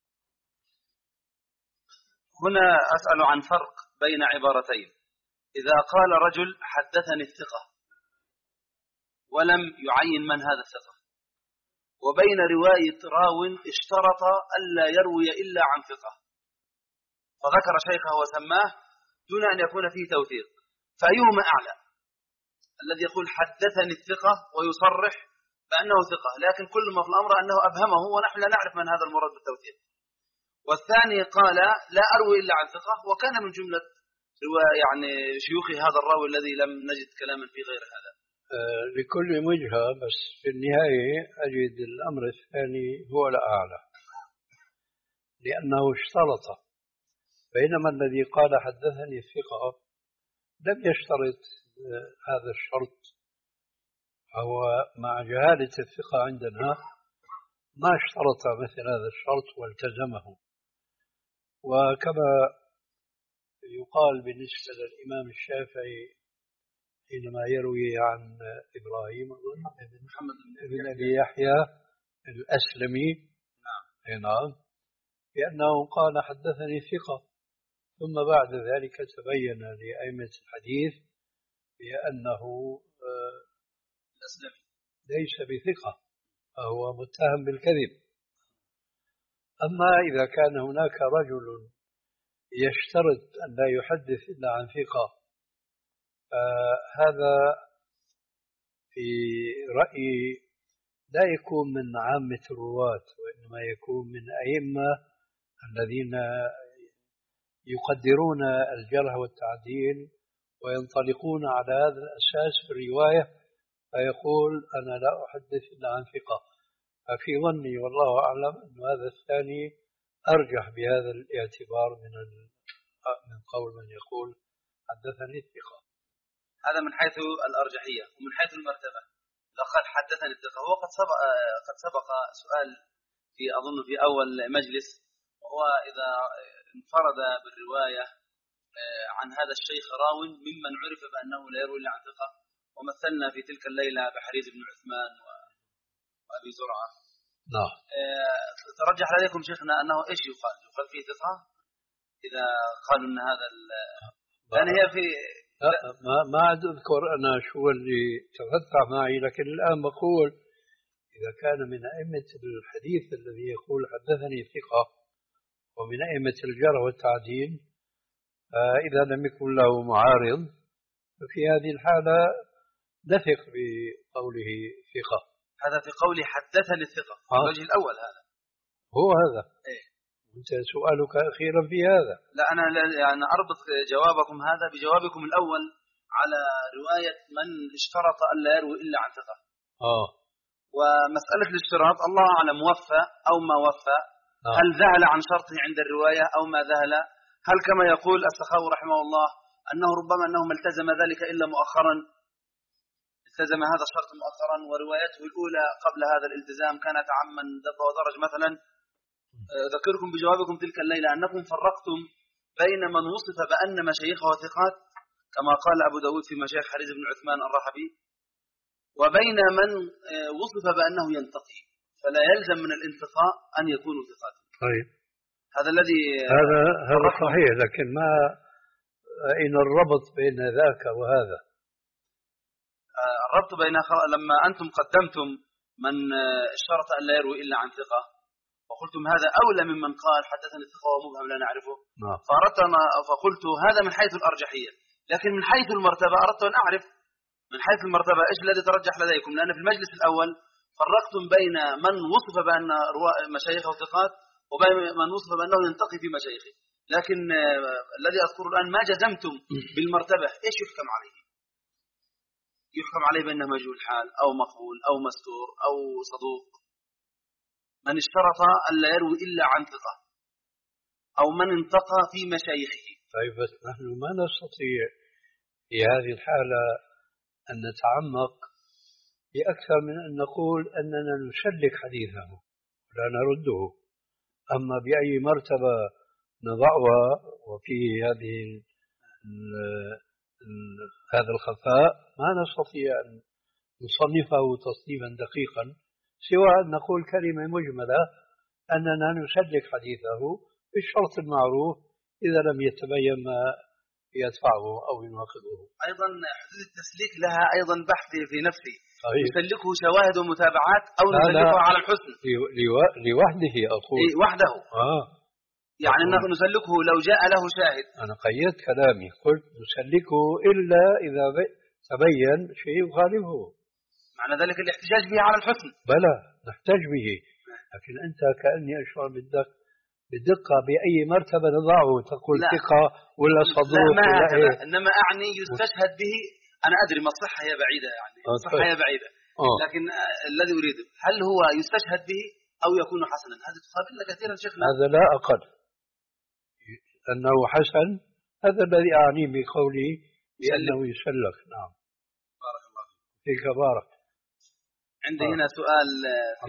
هنا أسأل عن فرق بين عبارتين. إذا قال رجل حدثني الثقة ولم يعين من هذا الثقة، وبين رواية راو اشترط ألا يروي إلا عن ثقة فذكر شيخه وسماه دون أن يكون فيه توثيق، فأيهما أعلى؟ الذي يقول حدثني الثقة ويصرح بأنه ثقة لكن كل ما في الأمر أنه أبهمه ونحن لا نعرف من هذا المراد بالتوثيق، والثاني قال لا أروي إلا عن ثقة وكان من جملة يعني شيوخ هذا الراوي الذي لم نجد كلاما في غير هذا. آه لكل وجهة، بس في النهاية أجد الأمر الثاني هو الأعلى لأنه اشترط، بينما الذي قال حدثني الثقة لم يشترط آه هذا الشرط، هو مع جهالة الثقة عندنا ما اشترط مثل هذا الشرط والتزمه. وكما يقال بالنسبة للإمام الشافعي حينما يروي عن إبراهيم بن محمد بن أبي يحيى الأسلمي نعم بأنه قال حدثني ثقة، ثم بعد ذلك تبين لأئمة الحديث بأنه الأسلمي ليس بثقة فهو متهم بالكذب. أما إذا كان هناك رجل يشترط أن لا يحدث إلا عن ثقة آه هذا في رأيي لا يكون من عامة الرواة، وإنما يكون من أئمة الذين يقدرون الجرح والتعديل وينطلقون على هذا الأساس في الرواية، فيقول أنا لا أحدث إلا عن ثقة. ففي ظني والله أعلم أن هذا الثاني أرجح بهذا الاعتبار من من قول من يقول حدثني الثقة. هذا من حيث الأرجحية، ومن حيث المرتبة لقد حدثني الثقة هو قد سبق قد سبق سؤال في أظن في أول مجلس، وهو إذا انفرد بالرواية عن هذا الشيخ راو ممن عرف بأنه لا يروي إلا عن ثقة، ومثلنا في تلك الليلة بحريز بن عثمان وأبي زرعة. نعم. ترجح لديكم شيخنا أنه إيش يقال؟ يقال فيه ثقة إذا قالوا أن هذا لأن هي في لا ما ما عاد أذكر أنا شو اللي تفتح معي، لكن الآن بقول إذا كان من أئمة الحديث الذي يقول حدثني ثقة ومن أئمة الجرح والتعديل إذا لم يكن له معارض ففي هذه الحالة نثق بقوله ثقة. هذا في قولي حدثني الثقة في الوجه الأول هذا هو هذا. إيه؟ أنت سؤالك أخيرا في هذا. لا أنا يعني أربط جوابكم هذا بجوابكم الأول على رواية من اشترط أن لا يروي إلا عن ثقة. آه. ومسألة الاشتراط الله أعلم وفى أو ما وفى. آه. هل ذهل عن شرطه عند الرواية أو ما ذهل؟ هل كما يقول السخاوي رحمه الله أنه ربما أنه ما التزم ذلك إلا مؤخرا، التزم هذا الشرط مؤخرا وروايته الأولى قبل هذا الالتزام كانت عمن دب ودرج مثلا. أذكركم بجوابكم تلك الليلة أنكم فرقتم بين من وصف بأن مشايخه ثقات كما قال أبو داود في مشايخ حريز بن عثمان الرحبي، وبين من وصف بأنه ينتقي، فلا يلزم من الانتقاء أن يكونوا ثقات. طيب. هذا الذي هذا هذا صحيح، لكن ما أين الربط بين ذاك وهذا؟ الربط بين لما أنتم قدمتم من اشترط أن لا يروي إلا عن ثقة وقلتم هذا أولى ممن قال حدثني الثقة ومبهم لا نعرفه. نعم. فأردت فقلت هذا من حيث الأرجحية، لكن من حيث المرتبة أردت أن أعرف من حيث المرتبة إيش الذي ترجح لديكم، لأن في المجلس الأول فرقتم بين من وصف بأن مشايخه ثقات ومن وصف بأنه ينتقي في مشايخه. لكن الذي أذكره الآن ما جزمتم بالمرتبة، إيش يحكم عليه؟ يحكم عليه بأنه مجهول حال أو مقبول أو مستور أو صدوق. من اشترط ألا يروي إلا عن ثقة، أو من انتقى في مشايخه. طيب بس نحن ما نستطيع في هذه الحالة أن نتعمق في أكثر من أن نقول أننا نسلك حديثه ولا نرده. أما بأي مرتبة نضعها وفي هذه ال ال هذا الخفاء ما نستطيع أن نصنفه تصنيفا دقيقا، سوى أن نقول كلمة مجملة أننا نسلك حديثه بالشرط المعروف إذا لم يتبين ما يدفعه أو يناقضه. أيضا حدود التسليك لها أيضا بحث في نفسه. صحيح. نسلكه شواهد ومتابعات أو لا نسلكه لا. على الحسن لوحده أقول. إيه وحده. آه. يعني أقول. نسلكه لو جاء له شاهد. أنا قيدت كلامي قلت نسلكه إلا إذا تبين شيء يخالفه. معنى ذلك الاحتجاج به على الحسن. بلى نحتاج به، لكن أنت كأني أشعر بالدق بالدقة بأي مرتبة نضعه، تقول ثقة ولا صدوق لا ما ولا هكذا. إيه؟ إنما أعني يستشهد به. أنا أدري ما الصحة هي بعيدة، يعني الصحة هي بعيدة. أوه. لكن الذي أريده هل هو يستشهد به أو يكون حسنا؟ هذه تقابلنا كثيرا شيخنا. هذا لا أقل أنه حسن، هذا الذي أعني بقولي بأنه يسلك. نعم. بارك الله فيك. بارك. عندي هنا سؤال في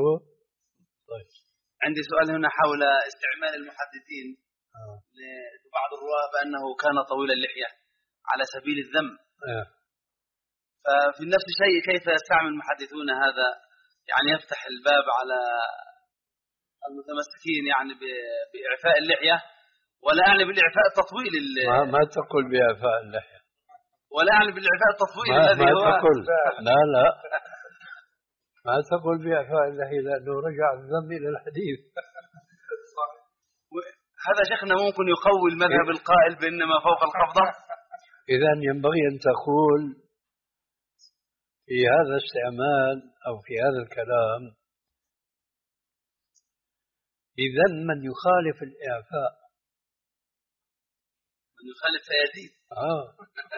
طيب. عندي سؤال هنا حول استعمال المحدثين آه. لبعض الرواة بأنه كان طويل اللحية على سبيل الذم. آه. ففي نفس الشيء كيف يستعمل المحدثون هذا؟ يعني يفتح الباب على المتمسكين يعني بإعفاء اللحية، ولا يعني بالإعفاء التطويل ما, ما تقول بإعفاء اللحية، ولا يعني بالإعفاء التطويل ما, الذي ما هو تقول. لا لا ما تقول بإعفاء اللحية لأنه رجع الذم إلى الحديث. هذا شيخنا ممكن يقوي المذهب القائل بإنما فوق القبضة. إذن ينبغي أن تقول في هذا الاستعمال أو في هذا الكلام إذن من يخالف الإعفاء، من يخالف فيزيد. آه.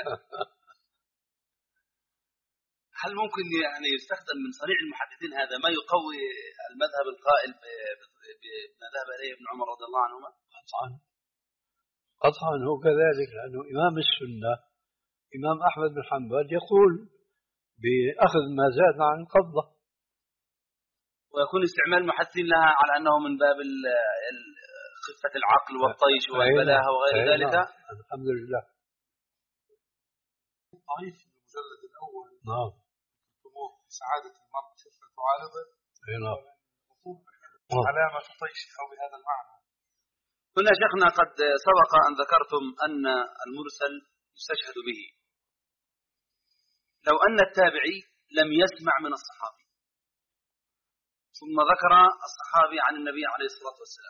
هل ممكن يعني يستخدم من صنيع المحدثين هذا ما يقوي المذهب القائل بما ذهب إليه ابن عمر رضي الله عنهما؟ قطعا قطعا هو كذلك، لأنه إمام السنة إمام أحمد بن حنبل يقول بأخذ ما زاد عن قبضة، ويكون استعمال المحدثين لها على أنه من باب خفة العقل والطيش والبلاهة وغير ذلك. الحمد لله. ضعيف المجلد الأول. نعم. طموح سعادة المرء خفة عارضه. نعم. علامة طيش أو بهذا المعنى. هنا شيخنا قد سبق أن ذكرتم أن المرسل يستشهد به لو أن التابعي لم يسمع من الصحابي ثم ذكر الصحابي عن النبي عليه الصلاة والسلام،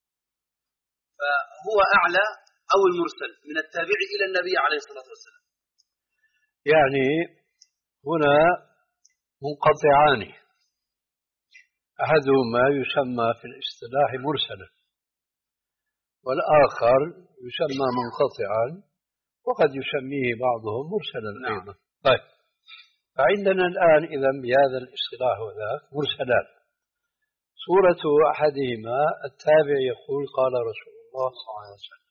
فهو أعلى أو المرسل من التابعي إلى النبي عليه الصلاة والسلام. يعني هنا منقطعان، أحدهما يسمى في الاصطلاح مرسلا والآخر يسمى منقطعا وقد يسميه بعضهم مرسلا. نعم. أيضا. طيب، فعندنا الآن إذا بهذا الاصطلاح وذاك مرسلان. صورة أحدهما التابع يقول قال رسول الله صلى الله عليه وسلم،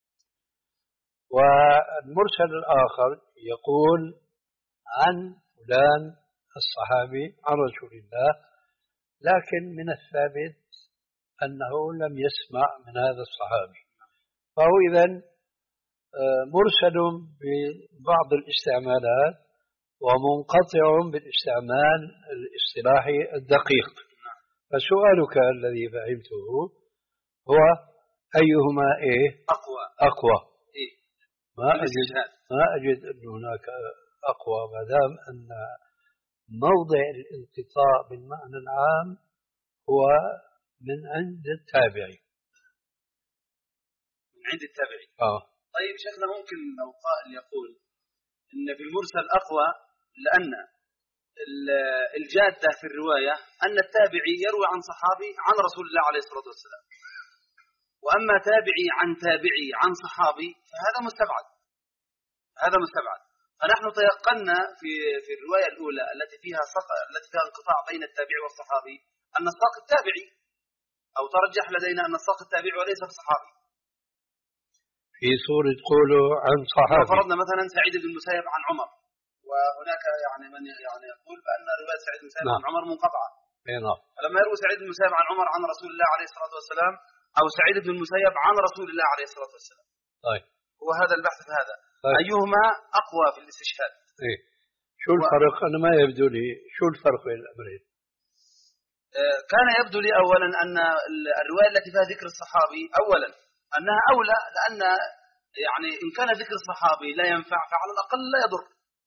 والمرسل الآخر يقول عن فلان الصحابي عن رسول الله، لكن من الثابت أنه لم يسمع من هذا الصحابي، فهو إذن مرسل ببعض الاستعمالات ومنقطع بالاستعمال الاصطلاحي الدقيق. فسؤالك الذي فهمته هو أيهما إيه أقوى أقوى إيه؟ ما أجد ما أجد أن هناك أقوى، ما دام أن موضع الانقطاع بالمعنى العام هو من عند التابعي. من عند التابعي. آه. طيب شيخنا، ممكن لو قائل يقول إن في المرسل أقوى لأن الجادة في الرواية أن التابعي يروي عن صحابي عن رسول الله عليه الصلاة والسلام، وأما تابعي عن تابعي عن صحابي فهذا مستبعد، هذا مستبعد. فنحن تيقنا في في الرواية الأولى التي فيها سق... التي فيها انقطاع بين التابعي والصحابي أن الساق التابعي، أو ترجح لدينا أن الساق التابعي وليس الصحابي. في سورة قولوا عن صحابي، فرضنا مثلا سعيد بن المسيب عن عمر، وهناك يعني من يعني يقول بأن رواية سعيد بن المسيب عن عمر منقطعة. نعم. فلما يروي سعيد بن المسيب عن عمر عن رسول الله عليه الصلاة والسلام، أو سعيد بن المسيب عن رسول الله عليه الصلاة والسلام. طيب. هو هذا البحث في هذا. طيب. أيهما أقوى في الاستشهاد؟ إيه. شو الفرق؟ أنا ما يبدو لي شو الفرق بين الأمرين. كان يبدو لي أولا أن الرواية التي فيها ذكر الصحابي أولا أنها أولى، لأن يعني إن كان ذكر الصحابي لا ينفع فعلى الأقل لا يضر.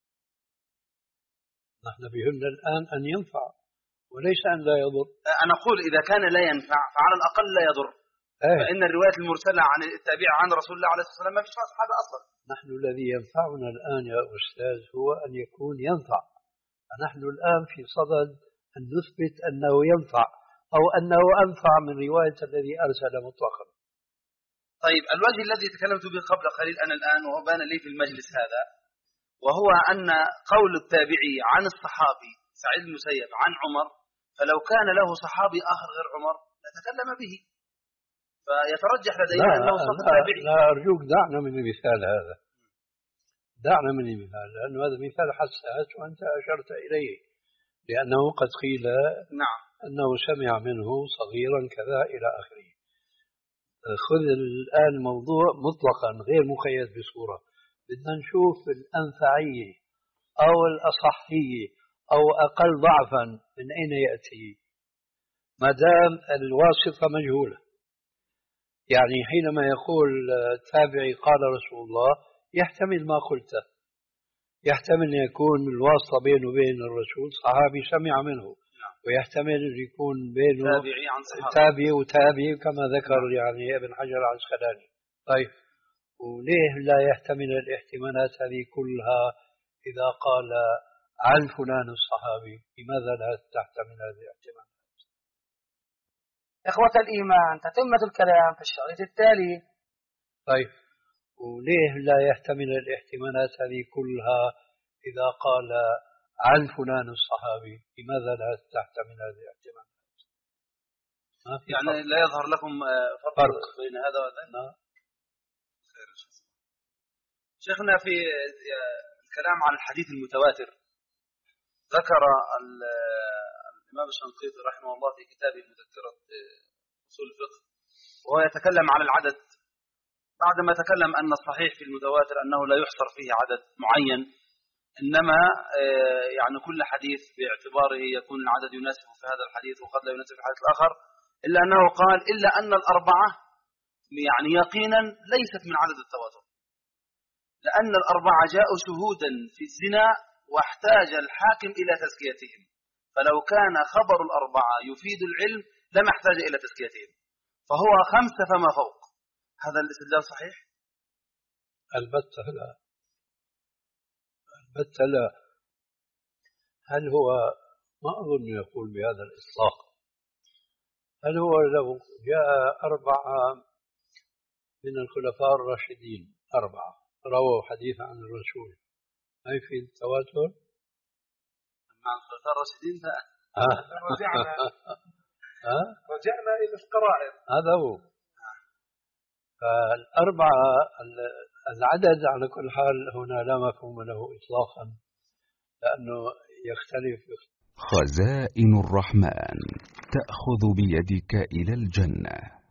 نحن بهمنا الآن أن ينفع وليس أن لا يضر. أنا أقول إذا كان لا ينفع فعلى الأقل لا يضر. أيه. فإن الرواية المرسلة عن التابع عن رسول الله عليه الصلاة والسلام ما فيش فيها صحابة أصلا. نحن الذي ينفعنا الآن يا أستاذ هو أن يكون ينفع. فنحن الآن في صدد أن نثبت أنه ينفع أو أنه أنفع من رواية الذي أرسل مطلقا. طيب، الوجه الذي تكلمت به قبل قليل أنا الآن وهو بان لي في المجلس هذا، وهو أن قول التابعي عن الصحابي سعيد المسيب عن عمر، فلو كان له صحابي آخر غير عمر لتكلم به، فيترجح لدينا أنه صح التابعي. لا أرجوك دعنا من المثال هذا، دعنا من المثال، لأنه هذا مثال حساس وأنت أشرت إليه، لأنه قد قيل نعم أنه سمع منه صغيرا كذا إلى آخره. خذ الآن الموضوع مطلقا غير مقيد بصورة، بدنا نشوف الأنفعية أو الأصحية أو أقل ضعفا من أين يأتي، ما دام الواسطة مجهولة. يعني حينما يقول التابعي قال رسول الله يحتمل ما قلته، يحتمل أن يكون الواسطة بينه وبين الرسول صحابي سمع منه، ويحتمل أن يكون بينه تابعي عن صحابي تابعي وتابعي كما ذكر يعني ابن حجر العسقلاني. طيب، وليه لا يحتمل الاحتمالات هذه كلها إذا قال عن فلان الصحابي؟ لماذا لا تحتمل هذه الاحتمالات؟ إخوة الإيمان، تتمة الكلام في الشريط التالي. طيب، وليه لا يحتمل الاحتمالات هذه كلها إذا قال عن فلان الصحابي؟ لماذا لا تحتمل هذه الاحتمالات؟ يعني فرق. لا يظهر لكم فرق, فرق. بين هذا وذاك؟ شيخنا في الكلام عن الحديث المتواتر ذكر الإمام الشنقيطي رحمه الله في كتابه مذكرة أصول الفقه، وهو يتكلم عن العدد بعدما تكلم أن الصحيح في المتواتر أنه لا يحصر فيه عدد معين، إنما يعني كل حديث باعتباره يكون العدد يناسب في هذا الحديث وقد لا يناسب في الحديث الآخر، إلا أنه قال إلا أن الأربعة يعني يقينا ليست من عدد التواتر، لأن الأربعة جاءوا شهودا في الزنا واحتاج الحاكم إلى تزكيتهم، فلو كان خبر الأربعة يفيد العلم لما احتاج إلى تزكيتهم، فهو خمسة فما فوق. هذا الاستدلال صحيح؟ البتة لا، البتة لا. هل هو، ما أظن يقول بهذا الإطلاق، هل هو لو جاء أربعة من الخلفاء الراشدين أربعة رووا حديث عن الرسول ما يفيد التواتر؟ مع الخلفاء الراشدين لا. رجعنا رجعنا إلى القرائن، هذا هو. فالأربعة العدد على كل حال هنا لا مفهوم له إطلاقا، لأنه يختلف. خزائن الرحمن تأخذ بيدك إلى الجنة.